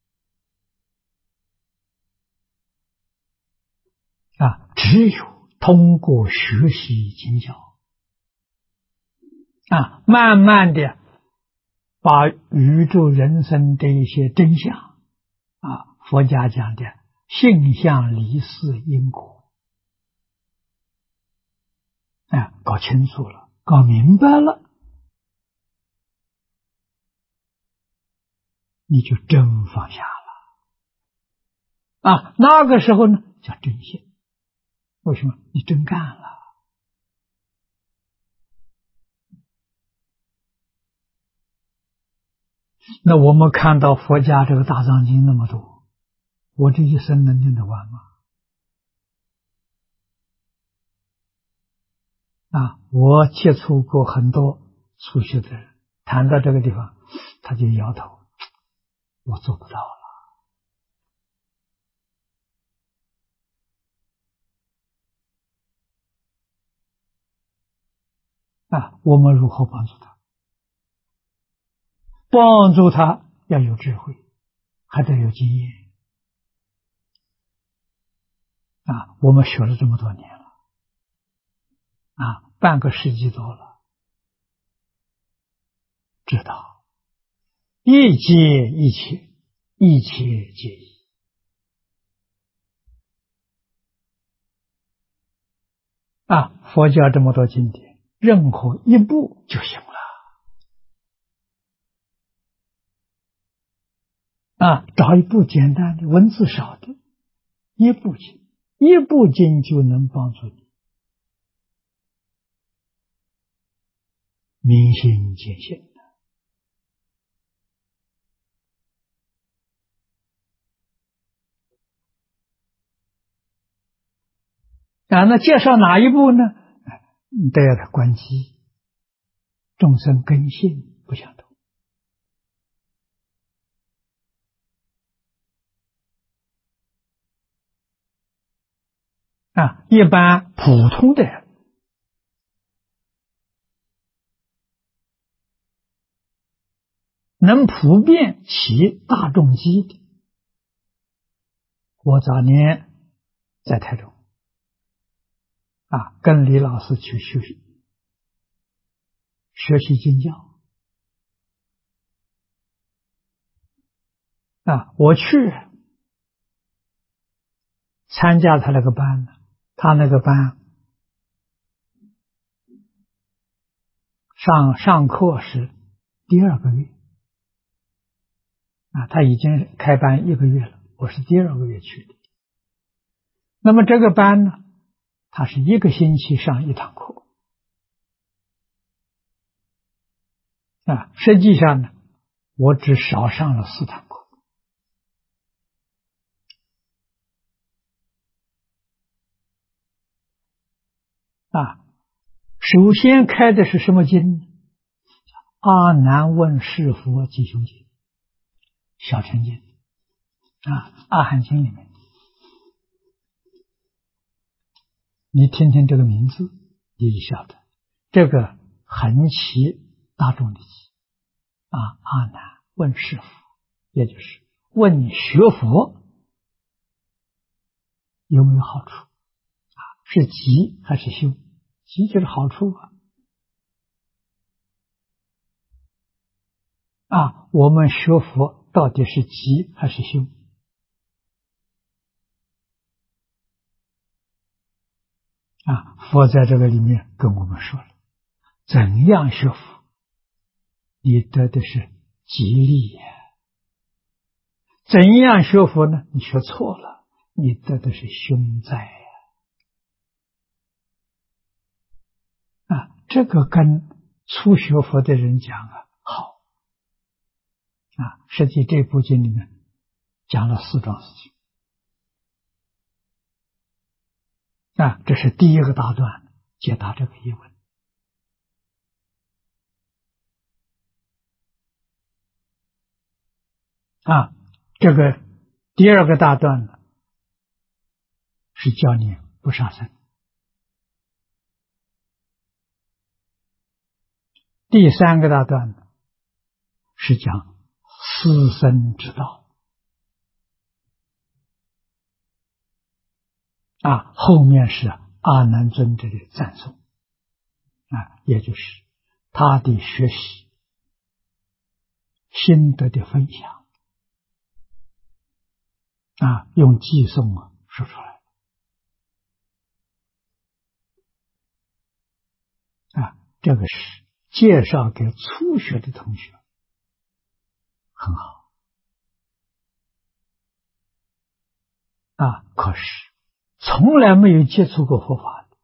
只有通过学习经教慢慢的把宇宙人生的一些真相佛家讲的性相离事因果搞清楚了，搞明白了，你就真放下了那个时候呢叫真信。为什么？你真干了那我们看到佛家这个大藏经那么多，我这一生能念得完吗？我接触过很多初学的人，谈到这个地方他就摇头，我做不到了我们如何帮助他？帮助他要有智慧，还得有经验。我们学了这么多年了，半个世纪多了，知道一切一切，一切皆一。佛教这么多经典，任何一部就行了。找一部简单的、文字少的一部经，一部经就能帮助你明心见性。那介绍哪一部呢？你都要它关机，众生根性不相同。一般普通的人能普遍起大众机的，我早年在台中跟李老师去学习经教我去参加他那个班呢，他那个班上课是第2个月他已经开班1个月了，我是第2个月去的。那么这个班呢，他是1个星期上1堂课实际上呢，我只少上了4堂课首先开的是什么经呢？阿难问是佛吉凶经，小乘经阿含经里面，你听听这个名字，你就晓得这个很起大众的机阿难问是佛，也就是问学佛有没有好处是吉还是凶？吉就是好处我们学佛到底是吉还是凶？佛在这个里面跟我们说了，怎样学佛，你得的是吉利呀；怎样学佛呢？你学错了，你得的是凶灾呀。这个跟初学佛的人讲好实际这部经里面讲了4桩事情这是第1个大段，解答这个疑问这个第2个大段呢，是教你不杀生，第3个大段呢，是讲私生之道后面是阿难尊者的赞颂也就是他的学习心得的分享用偈颂说出来这个是介绍给初学的同学，很好可是从来没有接触过佛法的，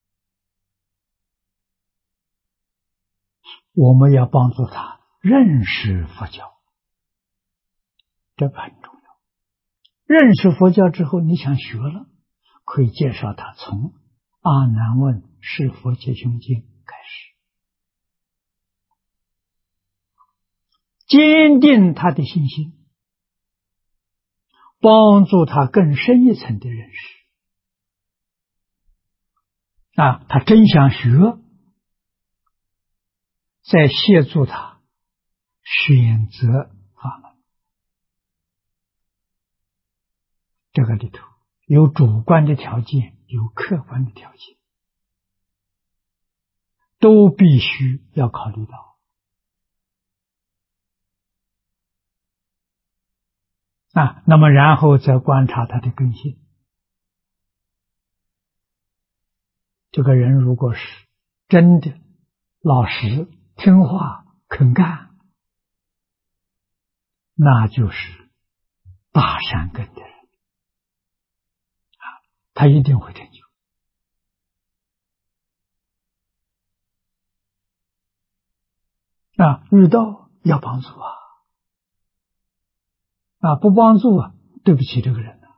我们要帮助他认识佛教，这个很重要。认识佛教之后，你想学了，可以介绍他从阿难问是佛吉凶经开始，坚定他的信心，帮助他更深一层的认识他真想学， 在协助他选择法门。这个里头有主观的条件，有客观的条件，都必须要考虑到。那么然后再观察他的根性。这个人如果是真的老实听话肯干，那就是大善根的人他一定会成就。遇到要帮助不帮助对不起这个人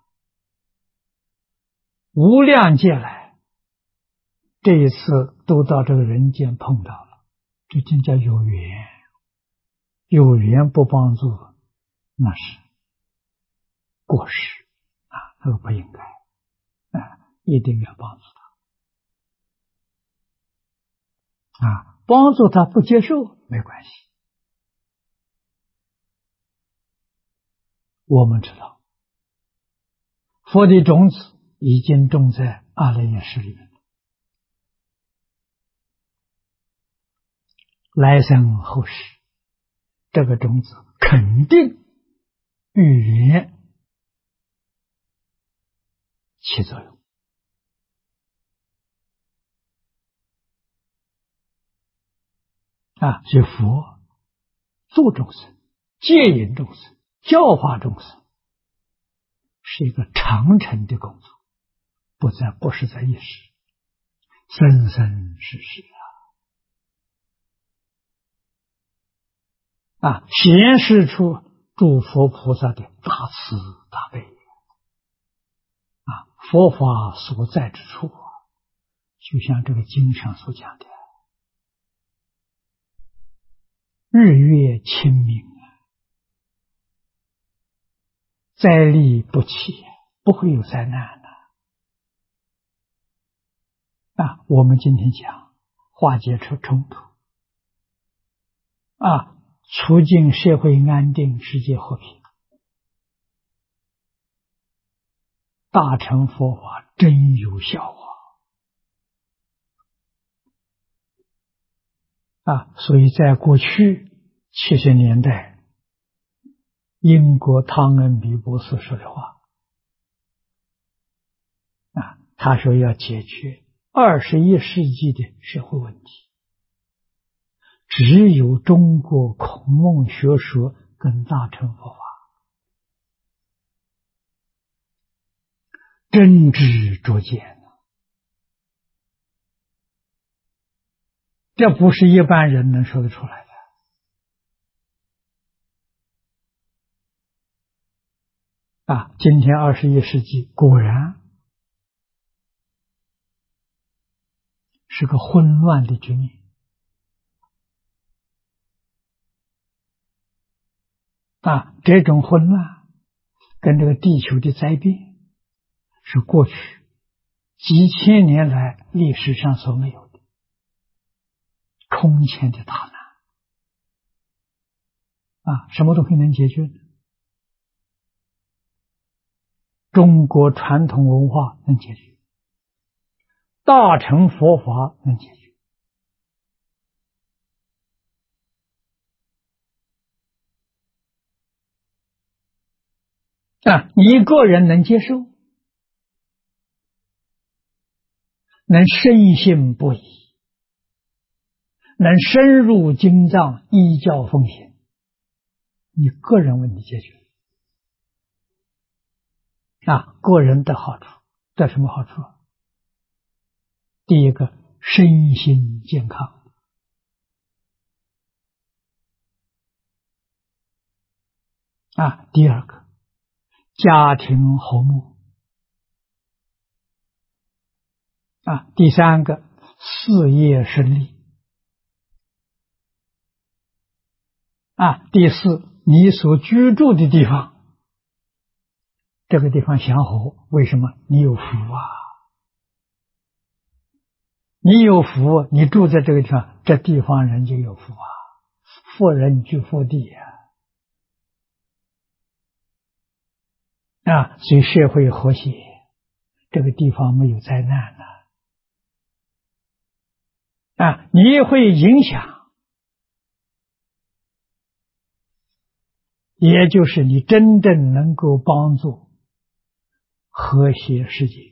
无量劫来，这一次都到这个人间碰到了，这真叫有缘。有缘不帮助，那是过失那个不应该一定要帮助他帮助他不接受没关系。我们知道佛的种子已经种在阿赖耶识里面，来生后世这个种子肯定与缘起作用所以佛度众生、戒引众生、教化众生是一个长程的工作，不是在一时，生生世世显示出诸佛菩萨的大慈大悲佛法所在之处就像这个经上所讲的，日月清明灾力不起，不会有灾难的我们今天讲化解出冲突促进社会安定、世界和平，大乘佛法真有效所以在过去70年代，英国汤恩比博士说的话他说要解决21世纪的社会问题，只有中国孔孟学说跟大乘佛法真知灼见，这不是一般人能说得出来的今天21世纪果然是个混乱的局面这种混乱跟这个地球的灾变是过去几千年来历史上所没有的空前的大难什么东西能解决呢？中国传统文化能解决，大乘佛法能解决你个人能接受，能深信不疑，能深入经藏依教奉行，你个人问题解决个人的好处得什么好处？第一个，身心健康第二个，家庭和睦第三个，事业顺利第四，你所居住的地方这个地方祥和，为什么？你有福你有福，你住在这个地方，这地方人就有福啊，富人居富地所以社会和谐，这个地方没有灾难了你也会影响，也就是你真正能够帮助和谐世界。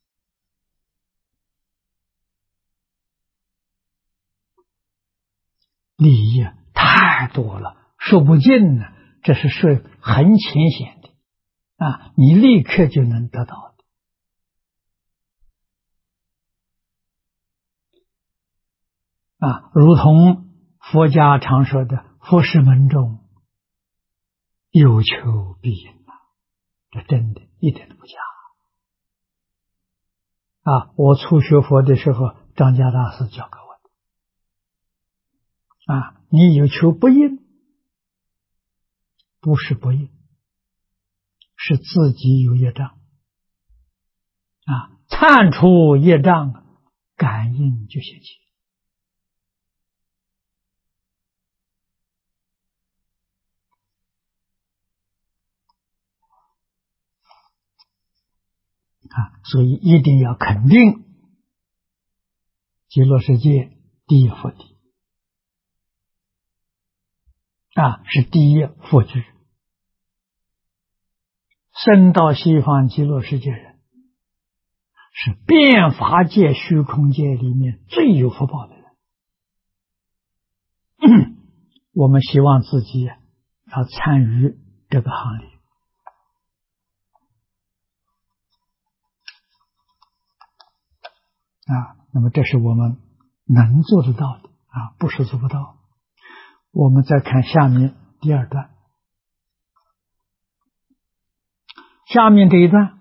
利益太多了，说不尽呢，这是很浅显的你立刻就能得到的如同佛家常说的佛事门中有求必应这真的一点都不假我初学佛的时候，张家大师教给我的你有求不应，不是不应，是自己有业障忏除业障，感应就现起所以一定要肯定极乐世界第一佛地是第一佛居，生到西方极乐世界人是遍法界虚空界里面最有福报的人我们希望自己要参与这个行列那么这是我们能做得到的不是做不到。我们再看下面第二段，下面这一段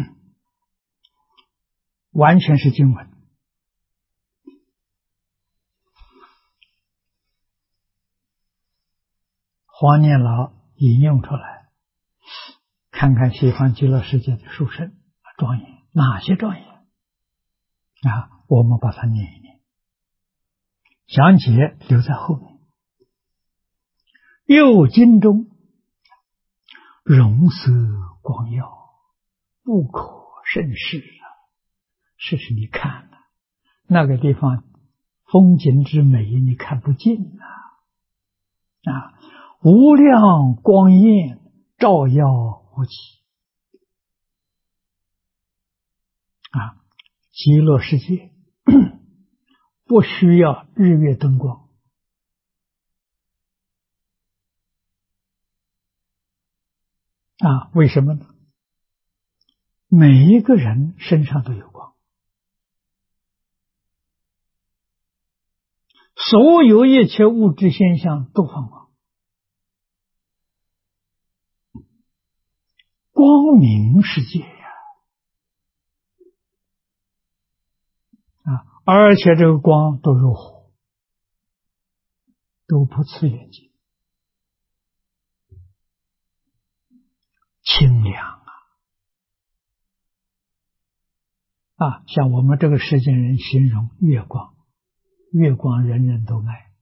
完全是经文，黄念老引用出来，看看西方极乐世界的殊胜庄严，哪些庄严我们把它念一念，详解留在后面。右经中容色光耀，不可胜视是你看那个地方风景之美你看不尽无量光焰照耀无极极乐世界不需要日月灯光为什么呢？每一个人身上都有光，所有一切物质现象都放光，光明世界而且这个光都如火，都不刺眼睛，清凉像我们这个世间人形容月光，月光人人都爱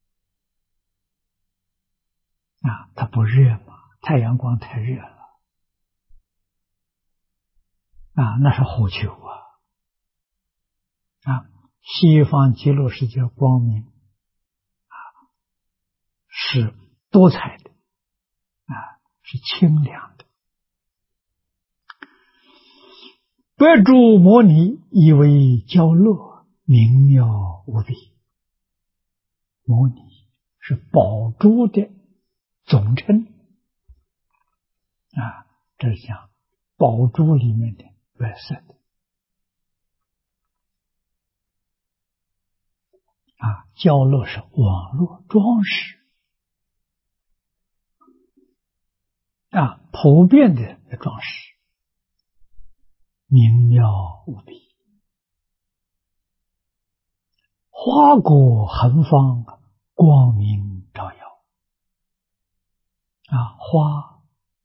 它不热嘛，太阳光太热了那是火球西方极乐世界光明是多彩的是清凉的。百诸摩尼以为娇乐，明妙无比。摩尼是宝珠的总称这是讲宝珠里面的白色的娇乐是网络装饰普遍的装饰，明妙无比。花果横放，光明照耀花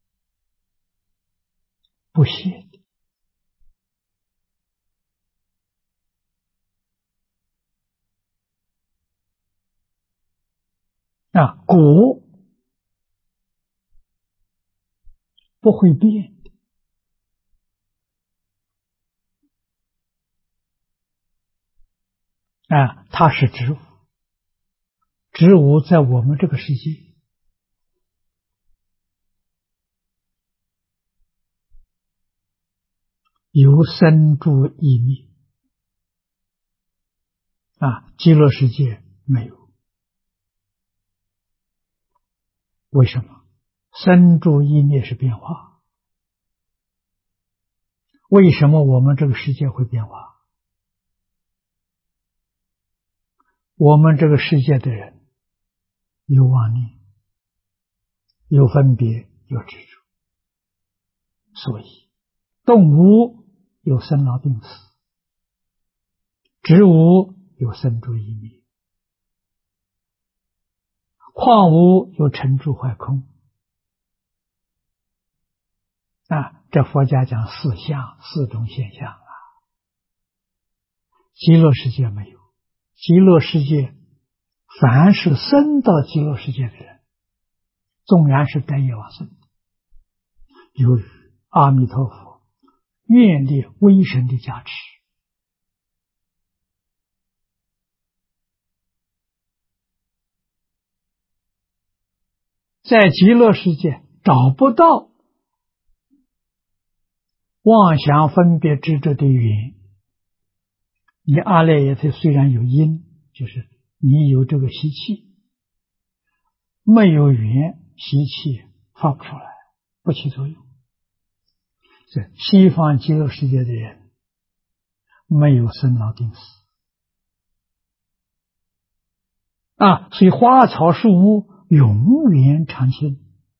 不谢的果不会变它是植物，植物在我们这个世界有生住异灭极乐世界没有。为什么？生住异灭是变化。为什么我们这个世界会变化？我们这个世界的人有妄念，有分别，有执着，所以动物有生老病死，植物有生住异灭，矿物有成住坏空这佛家讲四相，四种现象极乐世界没有。极乐世界凡是生到极乐世界的人，纵然是待业往生的，由于阿弥陀佛愿力威神的加持，在极乐世界找不到妄想分别执着的缘。你阿赖耶识虽然有因，就是你有这个习气，没有缘，习气发不出来，不起作用。所以西方极乐世界的人没有生老病死所以花草树木永远长青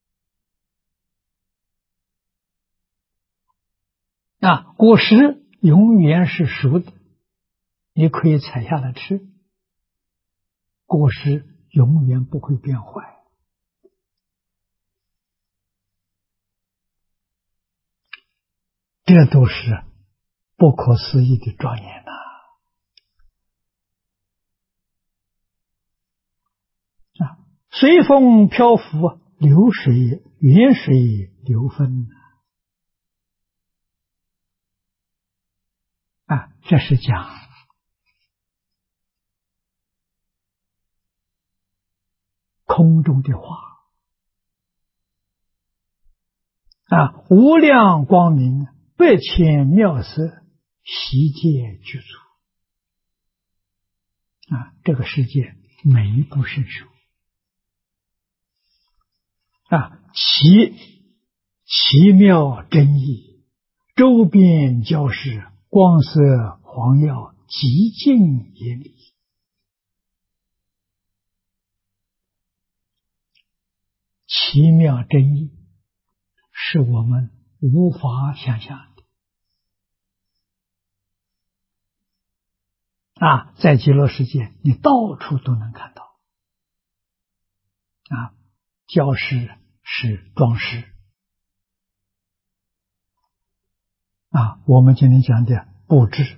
果实永远是熟的，你可以采下来吃，果实永远不会变坏。这都是不可思议的庄严随风漂浮，流水远水流分这是讲空中的话无量光明，百千妙色，悉皆具足这个世界每一步胜受奇妙真意，周边教室光色黄耀，极尽眼里奇妙真意是我们无法想象的在极乐世界你到处都能看到教室是装饰我们今天讲的布置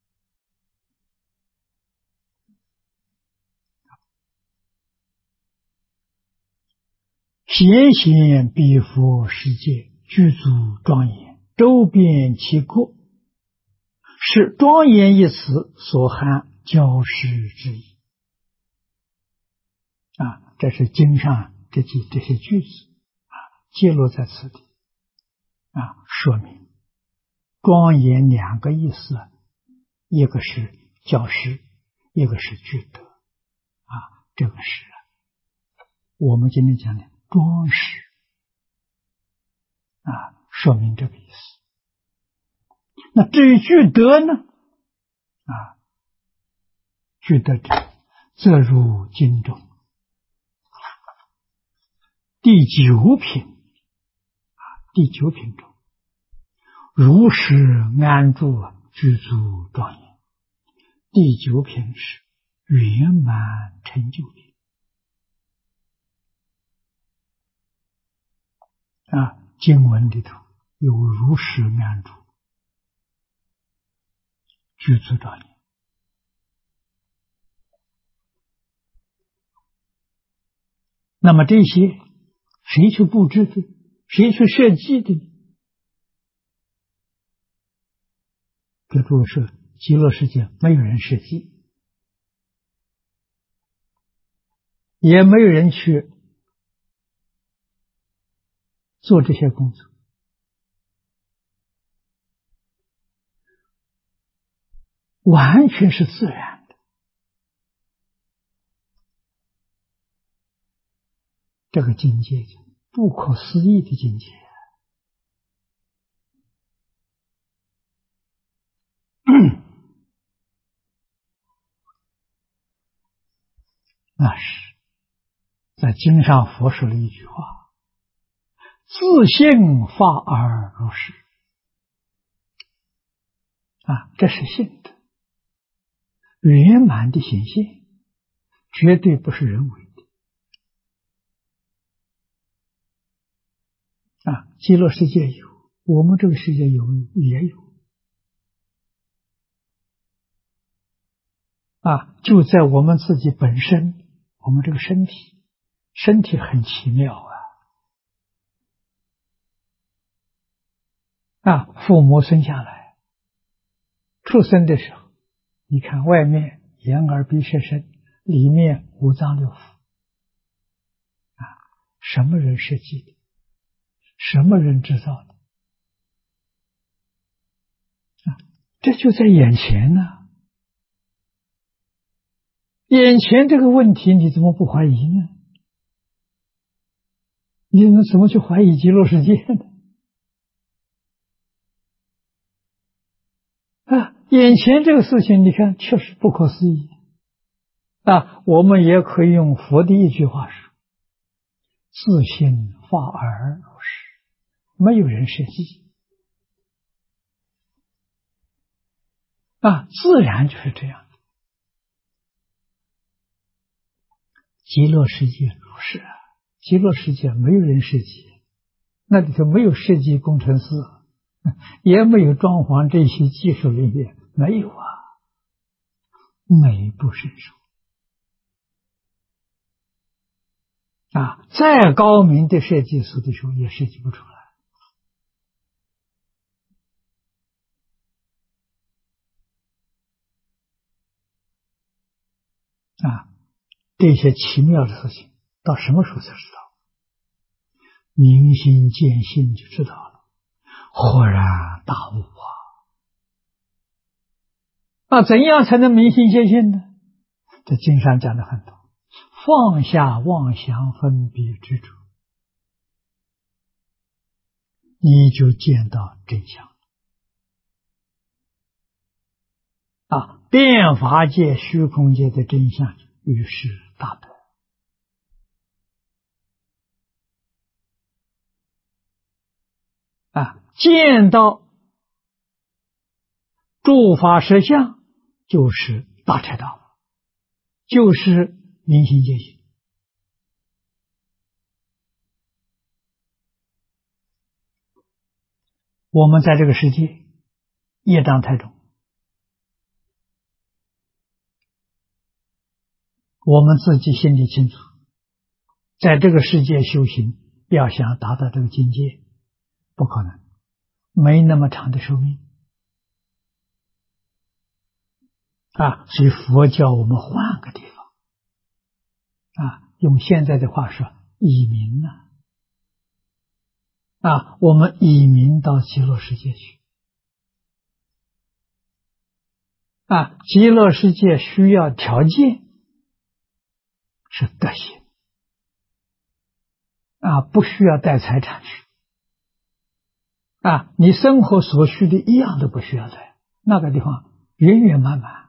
显显彼佛世界，具足庄严，周遍其国，是庄严一词所含教示之意这是经上这些句子揭露在此地说明庄严两个意思，一个是教示，一个是具德这个是我们今天讲的装饰说明这个意思。那至于具德呢具德者则如经中第九品中如是安住具足庄严，第九品是圆满成就品经文里头有如是安住具足庄严那么这些谁去布置的？谁去设计的？这都是极乐世界没有人设计，也没有人去做这些工作，完全是自然的。这个境界就不可思议的境界。那是在经上佛说了一句话：自性法而如是。这是性的圆满的显现，绝对不是人为的。极乐世界有，我们这个世界有也有。就在我们自己本身，我们这个身体很奇妙父母生下来，出生的时候，你看外面眼耳鼻舌身，里面五脏六腑，什么人设计的？什么人制造的？这就在眼前呢。眼前这个问题你怎么不怀疑呢？你怎么去怀疑极乐世界呢？眼前这个事情你看确实不可思议。我们也可以用佛的一句话说：自性法而如是，没有人设计。自然就是这样。极乐世界如是极乐世界没有人设计，那里头没有设计工程师，也没有装潢这些技术人员，没有美不胜收。再高明的设计师的时候也设计不出来。这些奇妙的事情到什么时候才知道？明心见性就知道了，豁然大悟怎样才能明心见性呢？这经上讲的很多，放下妄想分别执着，你就见到真相变法界虚空界的真相于是大白。见到诸法实相就是大彻大悟，就是明心见性。我们在这个世界业障太重，我们自己心里清楚，在这个世界修行要想达到这个境界不可能，没那么长的寿命所以佛教我们换个地方用现在的话说移民我们移民到极乐世界去极乐世界需要条件是德行不需要带财产去你生活所需的一样都不需要带，那个地方圆圆满满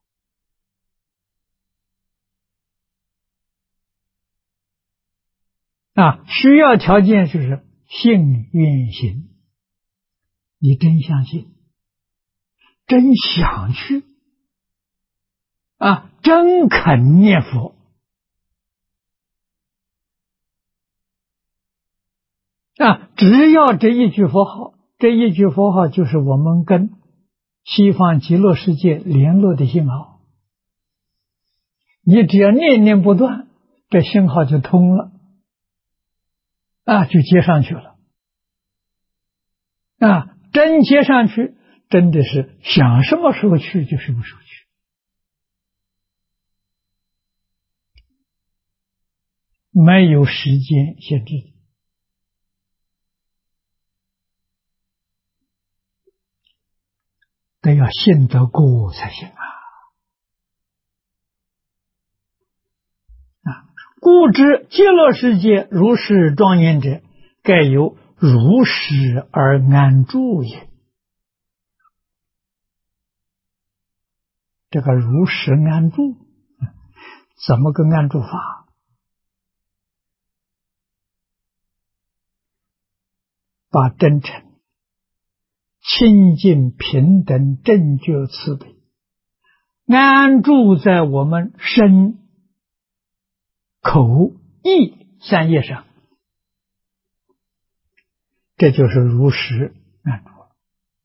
需要条件就是信愿行，你真相信，真想去真肯念佛只要这一句佛号，这一句佛号就是我们跟西方极乐世界联络的信号，你只要念念不断，这信号就通了， 就接上去了。真接上去，真的是想什么时候去就什么时候去，没有时间限制。都要信得过才行故知极乐世界如是庄严者，盖有如实而安住也。这个如实安住，怎么个安住法？把真诚、清净、平等、正觉、慈悲安住在我们身、口、意三业上，这就是如实安住了。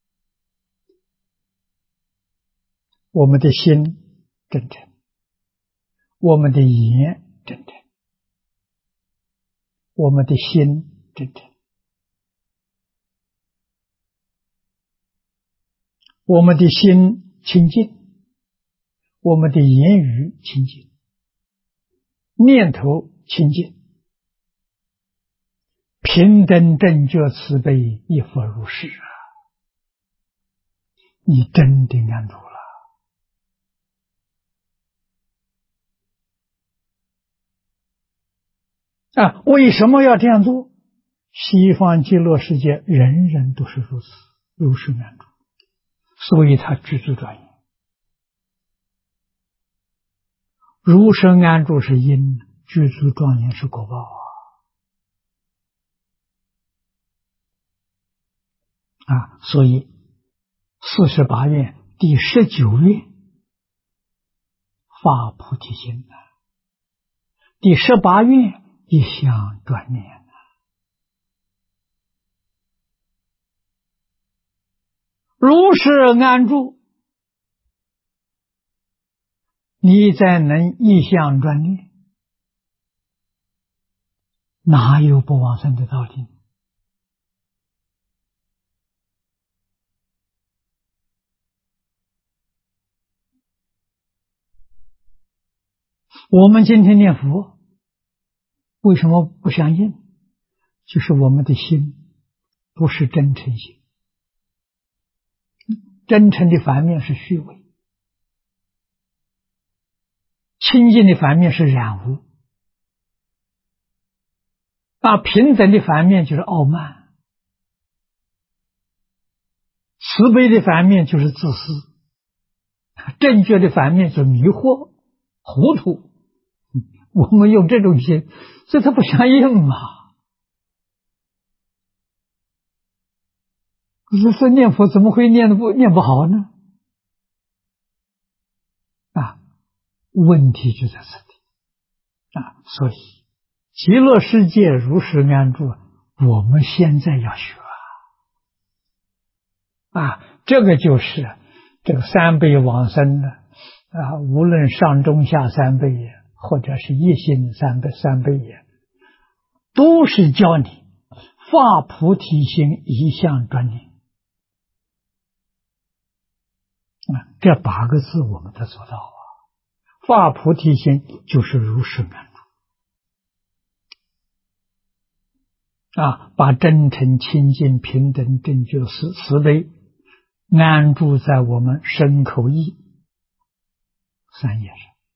我们的心真诚，我们的言真诚，我们的心真诚，我们的心清净，我们的言语清净，念头清净，平等正觉慈悲亦复如是你真的安住了。为什么要这样做？西方极乐世界人人都是如此，如是安住，所以他具足庄严。如是安住是因，具足庄严是果报所以48愿第19愿发菩提心，第18愿一向专念。如是安住，你才能一向专念，哪有不往生的道理？我们今天念佛为什么不相应？就是我们的心不是真诚心，真诚的反面是虚伪，清净的反面是染污，平等的反面就是傲慢，慈悲的反面就是自私，正确的反面就是迷惑、糊涂。我们用这种心，所以它不相应嘛。说念佛怎么会念不好呢？问题就在这里所以极乐世界如实安住，我们现在要学这个就是这个三辈往生的无论上中下三辈也，或者是一心三辈也，都是教你发菩提心一向专念这8个字我们都做到发菩提心就是如实安住把真诚、清净、平等、正觉、慈悲安住在我们身口意三业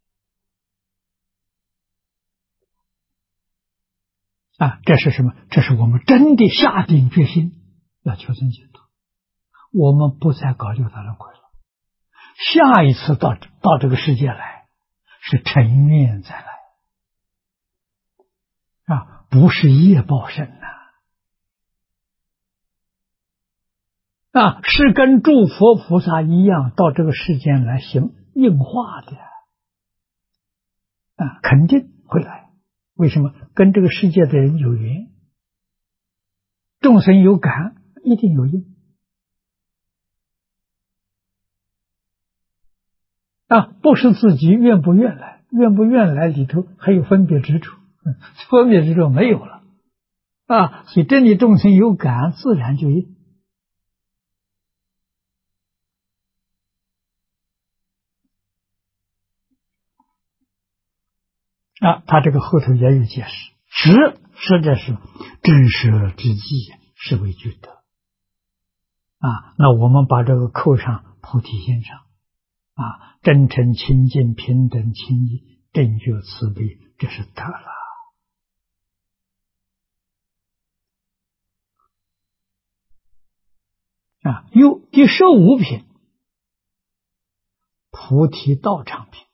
上这是什么？这是我们真的下定决心要求生净土，我们不再搞六道轮回了。下一次到这个世界来是成愿再来不是业报身是跟诸佛菩萨一样到这个世间来行应化的肯定会来。为什么？跟这个世界的人有缘，众生有感，一定有应不是自己愿不愿来，愿不愿来里头还有分别之处，分别之处没有了所以这里众生有感，自然就应。他这个后头也有解释，实在是真舍之际，是为具德。那我们把这个扣上菩提心上，真诚清净平等清净正觉慈悲，这是得了。又第15品，菩提道场品。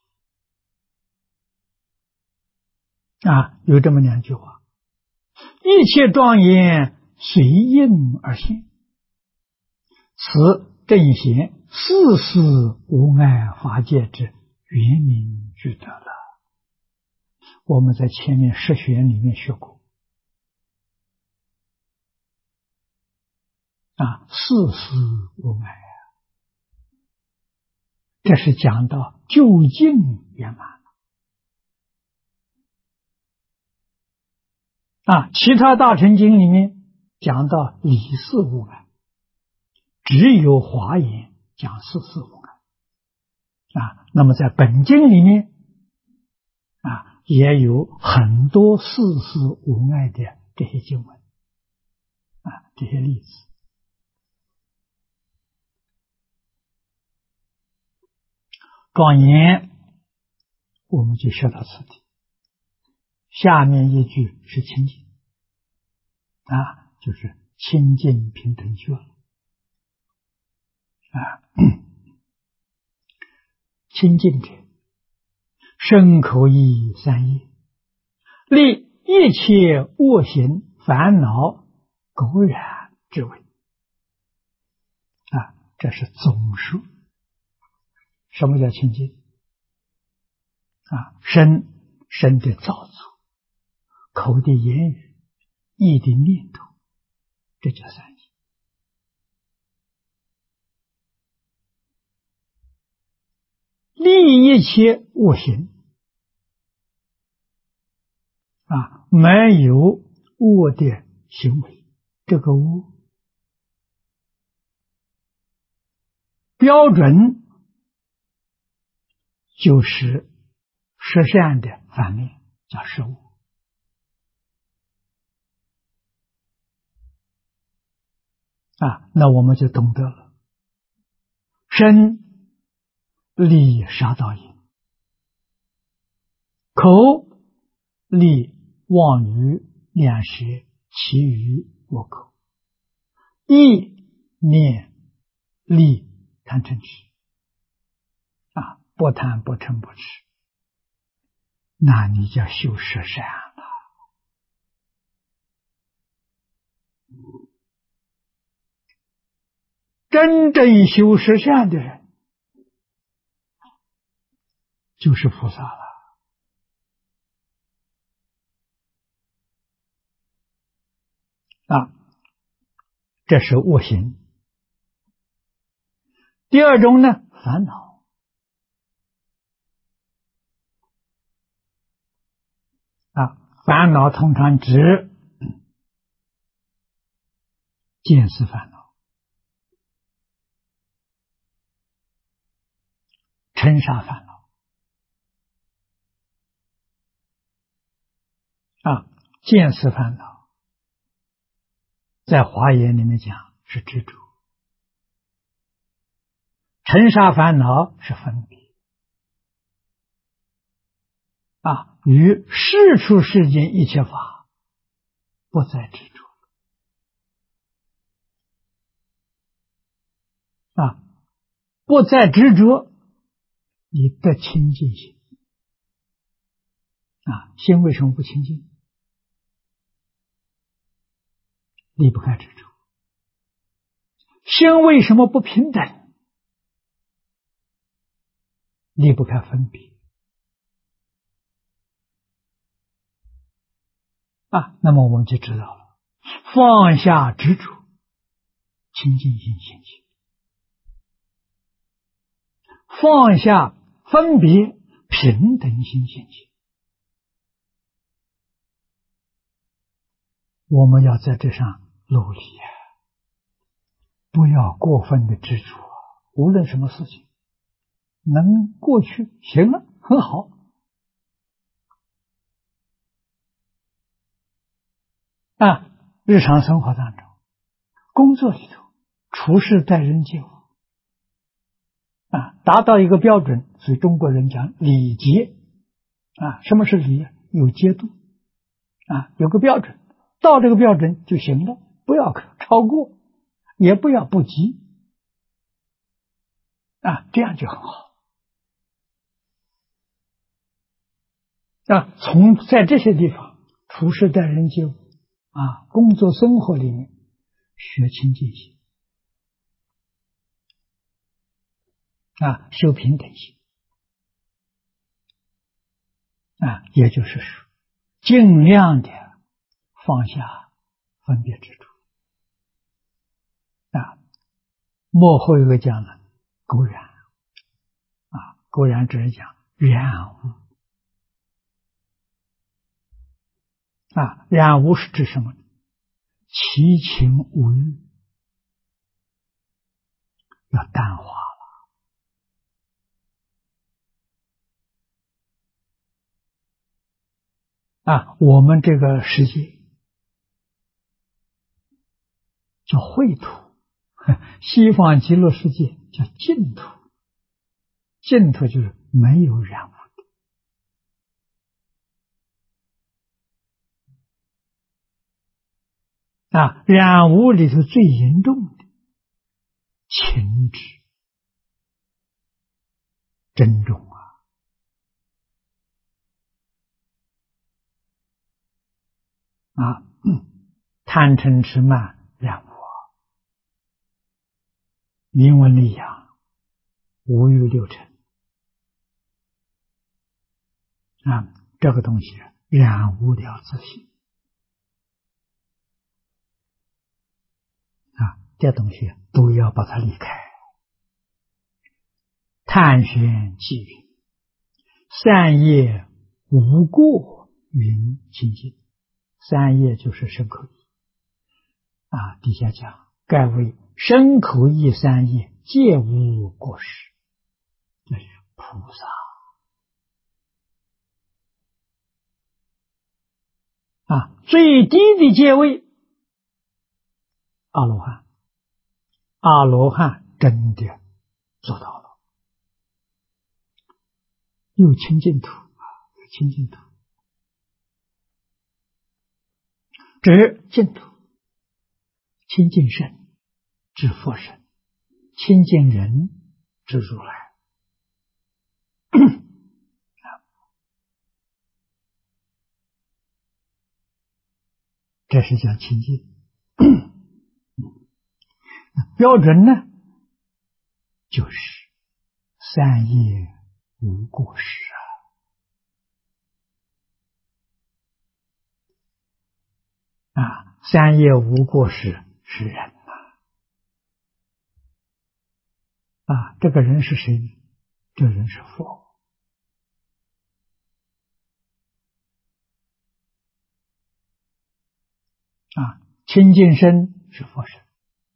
有这么2句话：一切庄严随应而现，此正贤世事无碍法界之圆明具德了。我们在前面十选里面学过，世事无碍，这是讲到究竟圆满。其他大乘经里面讲到理事无碍，只有华严讲事事无碍。那么在本经里面也有很多事事无碍的这些经文，这些例子。庄严我们就学到此地，下面一句是清净，就是清净平等觉了。清净者，身口意三业，立一切恶行烦恼垢染之为。这是总数。什么叫清净？身的造作，口的言语，意的念头，这叫三业。立一切恶行，没有恶的行为，这个恶标准就是十善的反面，叫十恶。那我们就懂得了，身立杀盗淫，口立妄语两舌绮语恶口，意念立贪嗔痴，不贪不嗔不痴，那你叫修十善了。真正修十善的人就是菩萨了。这是恶行。第二种呢，烦恼。烦恼通常指见思烦恼、尘沙烦恼。见思烦恼在华严里面讲是执着，尘沙烦恼是分别。与世出世间一切法不再执着。不再执着，你得清净心。心为什么不清净？离不开执着。心为什么不平等？离不开分别。那么我们就知道了，放下执着，清净心现前；放下分别，平等心现前。 我们要在这上努力呀，不要过分的执着，无论什么事情，能过去行了，很好。日常生活当中，工作里头，处事待人接物，达到一个标准，所以中国人讲礼节，什么是礼？有节度，有个标准，到这个标准就行了，不要超过，也不要不及，这样就很好。在这些地方，处事待人接物，工作生活里面学清净心，修平等心，也就是说，尽量的放下分别执着。幕后一个讲了勾染，勾染只是讲染污，染污是指什么呢？七情五欲要淡化了。我们这个世界叫秽土，西方极乐世界叫净土，净土就是没有染污的。染污里头最严重的情执、珍重贪嗔痴慢染污，名闻利养五欲六尘，这个东西染污了自性，这东西都要把它离开。探寻机云，善业无过云清净，三业就是身口意，底下讲盖为身口意三业皆无过失，这是菩萨。最低的阶位阿罗汉，阿罗汉真的做到了，有清净土，有清净土，指净土，清净身指佛身，清净人指如来。这是叫清净。标准呢，就是三业无过失三业无过失是人这个人是谁呢？这人是佛。清净身是佛身，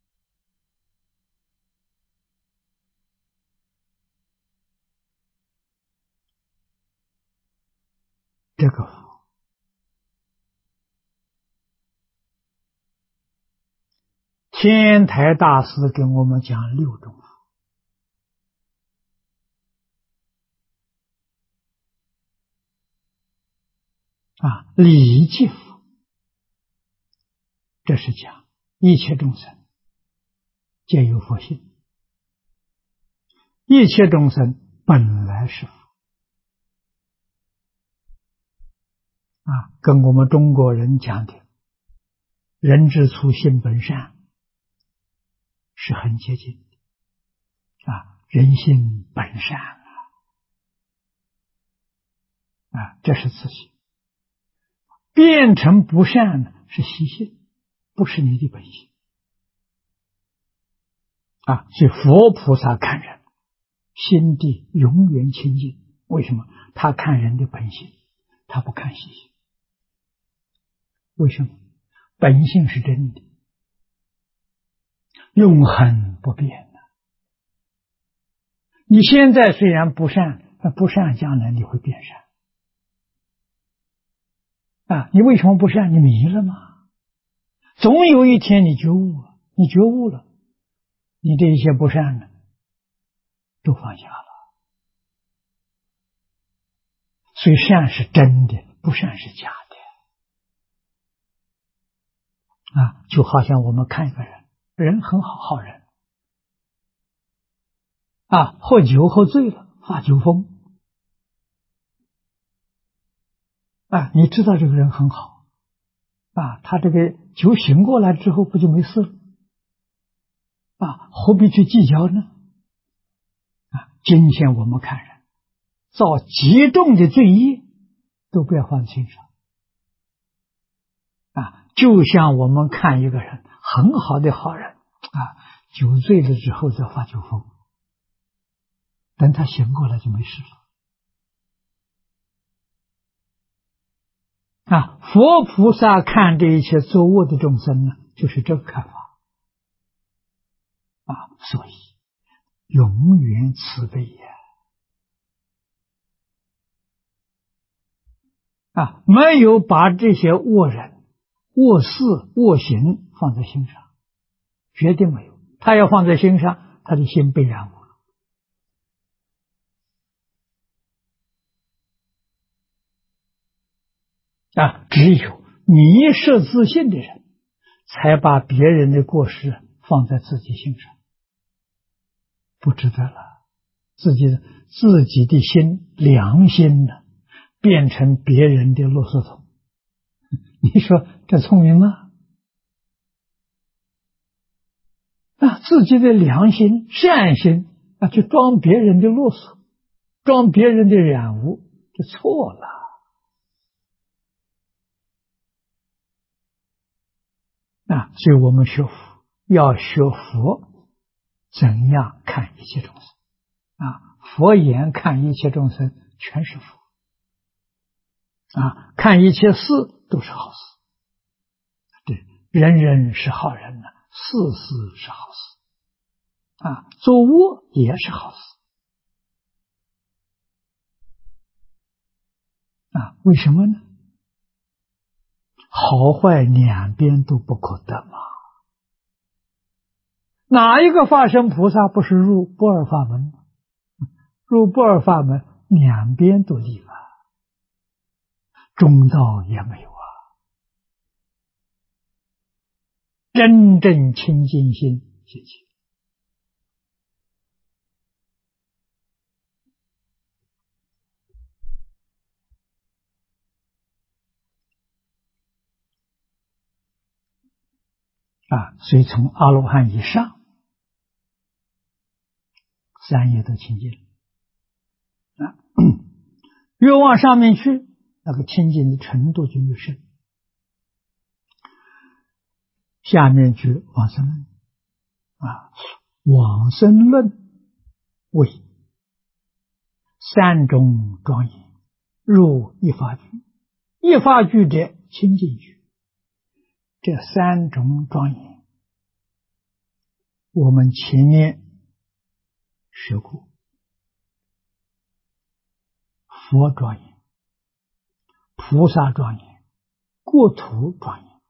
这个佛天台大师跟我们讲六种佛礼记佛，这是讲一切众生皆有佛性，一切众生本来是佛跟我们中国人讲的人之初性本善是很接近的人性本善这是自性，变成不善呢是习性，不是你的本性所以佛菩萨看人心地永远清净，为什么？他看人的本性，他不看习性。为什么？ 本性是真的，永恒不变的。你现在虽然不善，那不善将来你会变善啊！你为什么不善？你迷了吗？总有一天你觉悟，你觉悟了，你这一些不善的都放下了。所以善是真的，不善是假的啊！就好像我们看一个人，人很好，好人啊，喝酒喝醉了发酒疯啊，你知道这个人很好啊，他这个酒醒过来之后不就没事了啊？何必去计较呢？啊，今天我们看人造极重的罪业，都不要放在心上啊！就像我们看一个人很好的好人啊，酒醉了之后再发酒疯，等他醒过来就没事了啊！佛菩萨看这一切作恶的众生呢，就是这个看法啊，所以永远慈悲呀！啊，没有把这些恶人、恶事、恶行放在心上，绝对没有。他要放在心上，他的心被染污了。啊，只有迷失自信的人，才把别人的过失放在自己心上，不值得了。自己的心良心呢，变成别人的啰嗦桶。你说这聪明吗？啊，自己的良心、善心啊，去装别人的啰嗦，装别人的染污，就错了。啊，所以我们学佛要学佛怎样看一切众生啊？佛言看一切众生全是佛啊，看一切事都是好事。对，人人是好人呢，事事是好事啊，做恶也是好事啊。为什么呢？好坏两边都不可得嘛。哪一个法身菩萨不是入不二法门？入不二法门，两边都利了，中道也没有啊。真正清净心解决啊，所以从阿罗汉以上，三业都清净啊。越往上面去，那个清净的程度就越深。下面句往生论啊，往生论为三种庄严，入一法句，一法句者清净句。这三种庄严，我们前面学过，佛庄严、菩萨庄严、国土庄严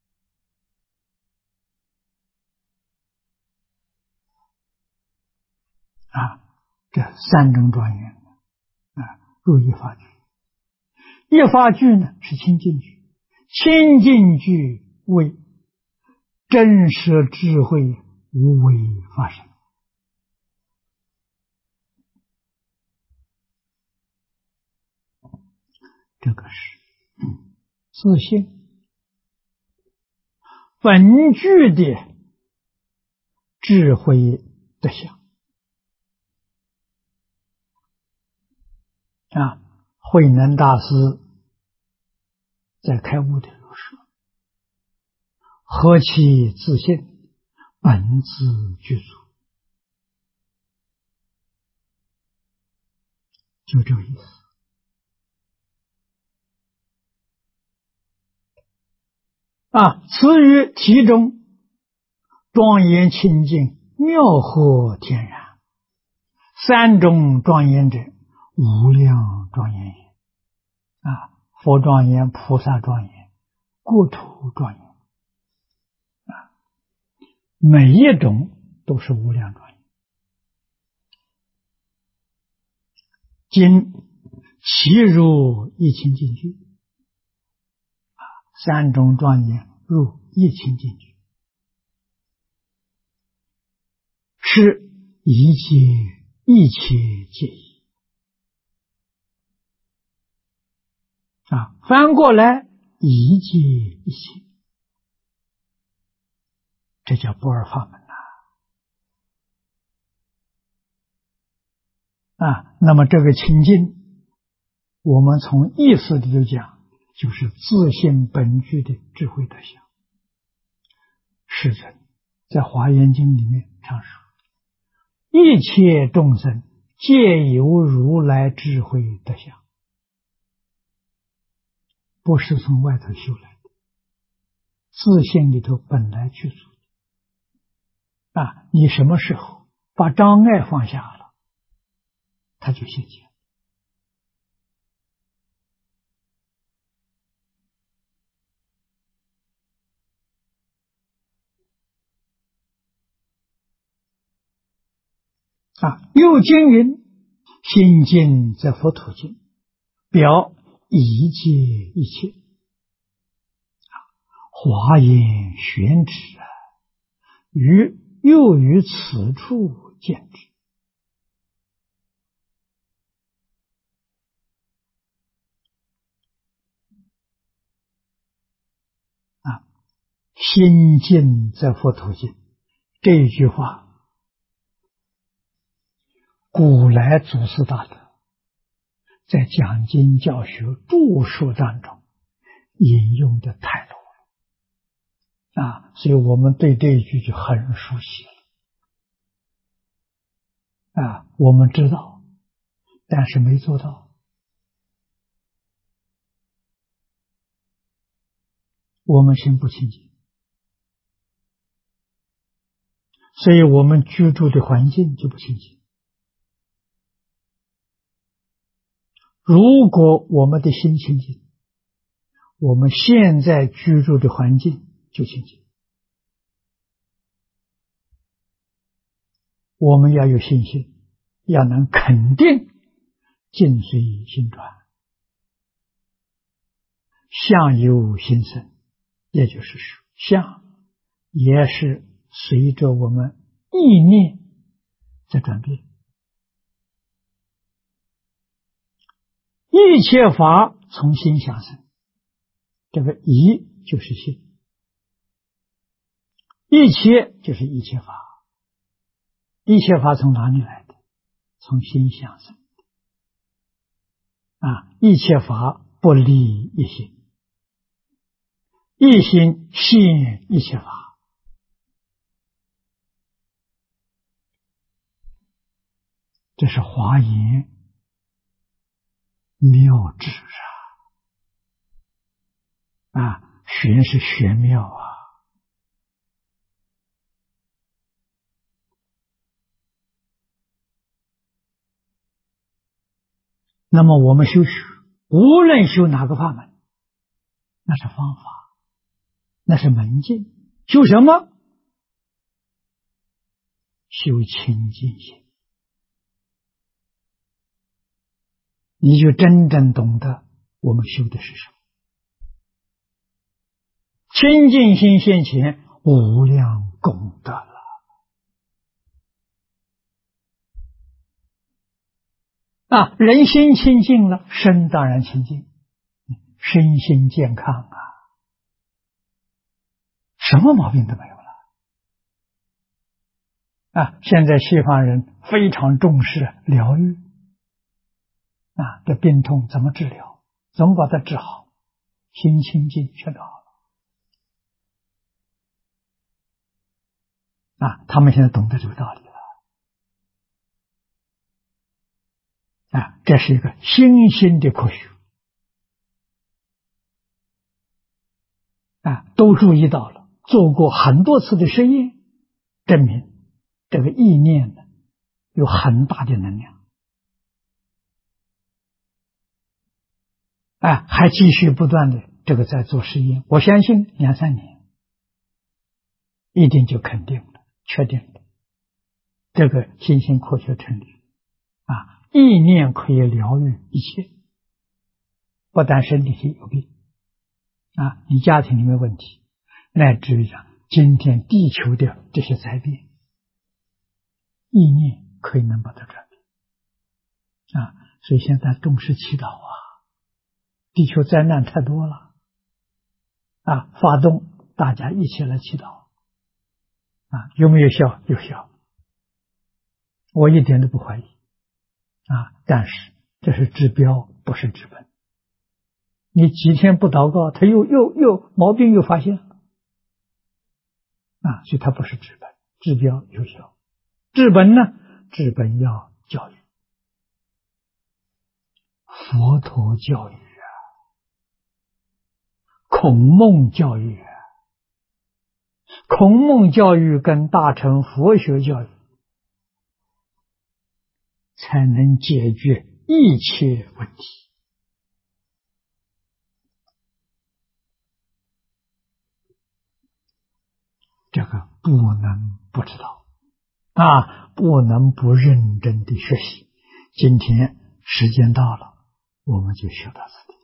啊，这三种庄严啊，入一法句。一法句呢是清净句，清净句为真实智慧无为发生。这个是自信本具的智慧德相啊。慧能大师在开悟的时候说：“何其自信，本自具足。”就这个意思。 此于体中庄严清净，妙和天然，三种庄严者，无量庄严也。佛庄严、菩萨庄严、国土庄严，每一种都是无量庄严。今其入一清净居，三种庄严入一清净居，是一切皆一。翻过来，一切一切，这叫不二法门那么这个清净，我们从意思里头讲，就是自性本具的智慧德相。世尊在《华严经》里面常说，一切众生皆有如来智慧德相，不是从外头修来的，自性里头本来具足的。你什么时候把障碍放下了，它就现前。又经云：心净则佛土净，表一切一切。华严玄旨又于此处见之。心净则佛土净，这一句话，古来祖师大德在讲经教学著述当中引用的太多了所以我们对这一句就很熟悉了我们知道，但是没做到。我们心不清净，所以我们居住的环境就不清净。如果我们的心清净，我们现在居住的环境就清净。我们要有信心，要能肯定境随心转，相由心生，也就是说，相也是随着我们意念在转变。一切法从心想生，这个一就是心，一切就是一切法。一切法从哪里来的？从心想生一切法不离一心，一心现一切法。这是华严妙智玄是玄妙那么我们修学，无论修哪个法门，那是方法，那是门径。修什么？修清净心，你就真正懂得我们修的是什么。清净心现前，无量功德了。人心清净了，身当然清净，身心健康什么毛病都没有了。现在西方人非常重视疗愈这病痛怎么治疗，怎么把它治好，心清净全都好了他们现在懂得这个道理了这是一个新兴的科学都注意到了，做过很多次的实验，证明这个意念呢有很大的能量。还继续不断的这个在做实验，我相信2-3年，一定就肯定了，确定了，这个新兴科学成立。意念可以疗愈一切，不但身体有病，你家庭里面问题，乃至于讲今天地球的这些灾变，意念可以能把它转变。所以现在重视祈祷地球灾难太多了发动大家一起来祈祷有没有效？有效，我一点都不怀疑但是这是治标，不是治本。你几天不祷告，他又毛病又发现了所以它不是治本，治标有效。治本呢？治本要教育，佛陀教育孔孟教育孔孟教育跟大乘佛学教育才能解决一切问题。这个不能不知道不能不认真的学习。今天时间到了，我们就学到此地。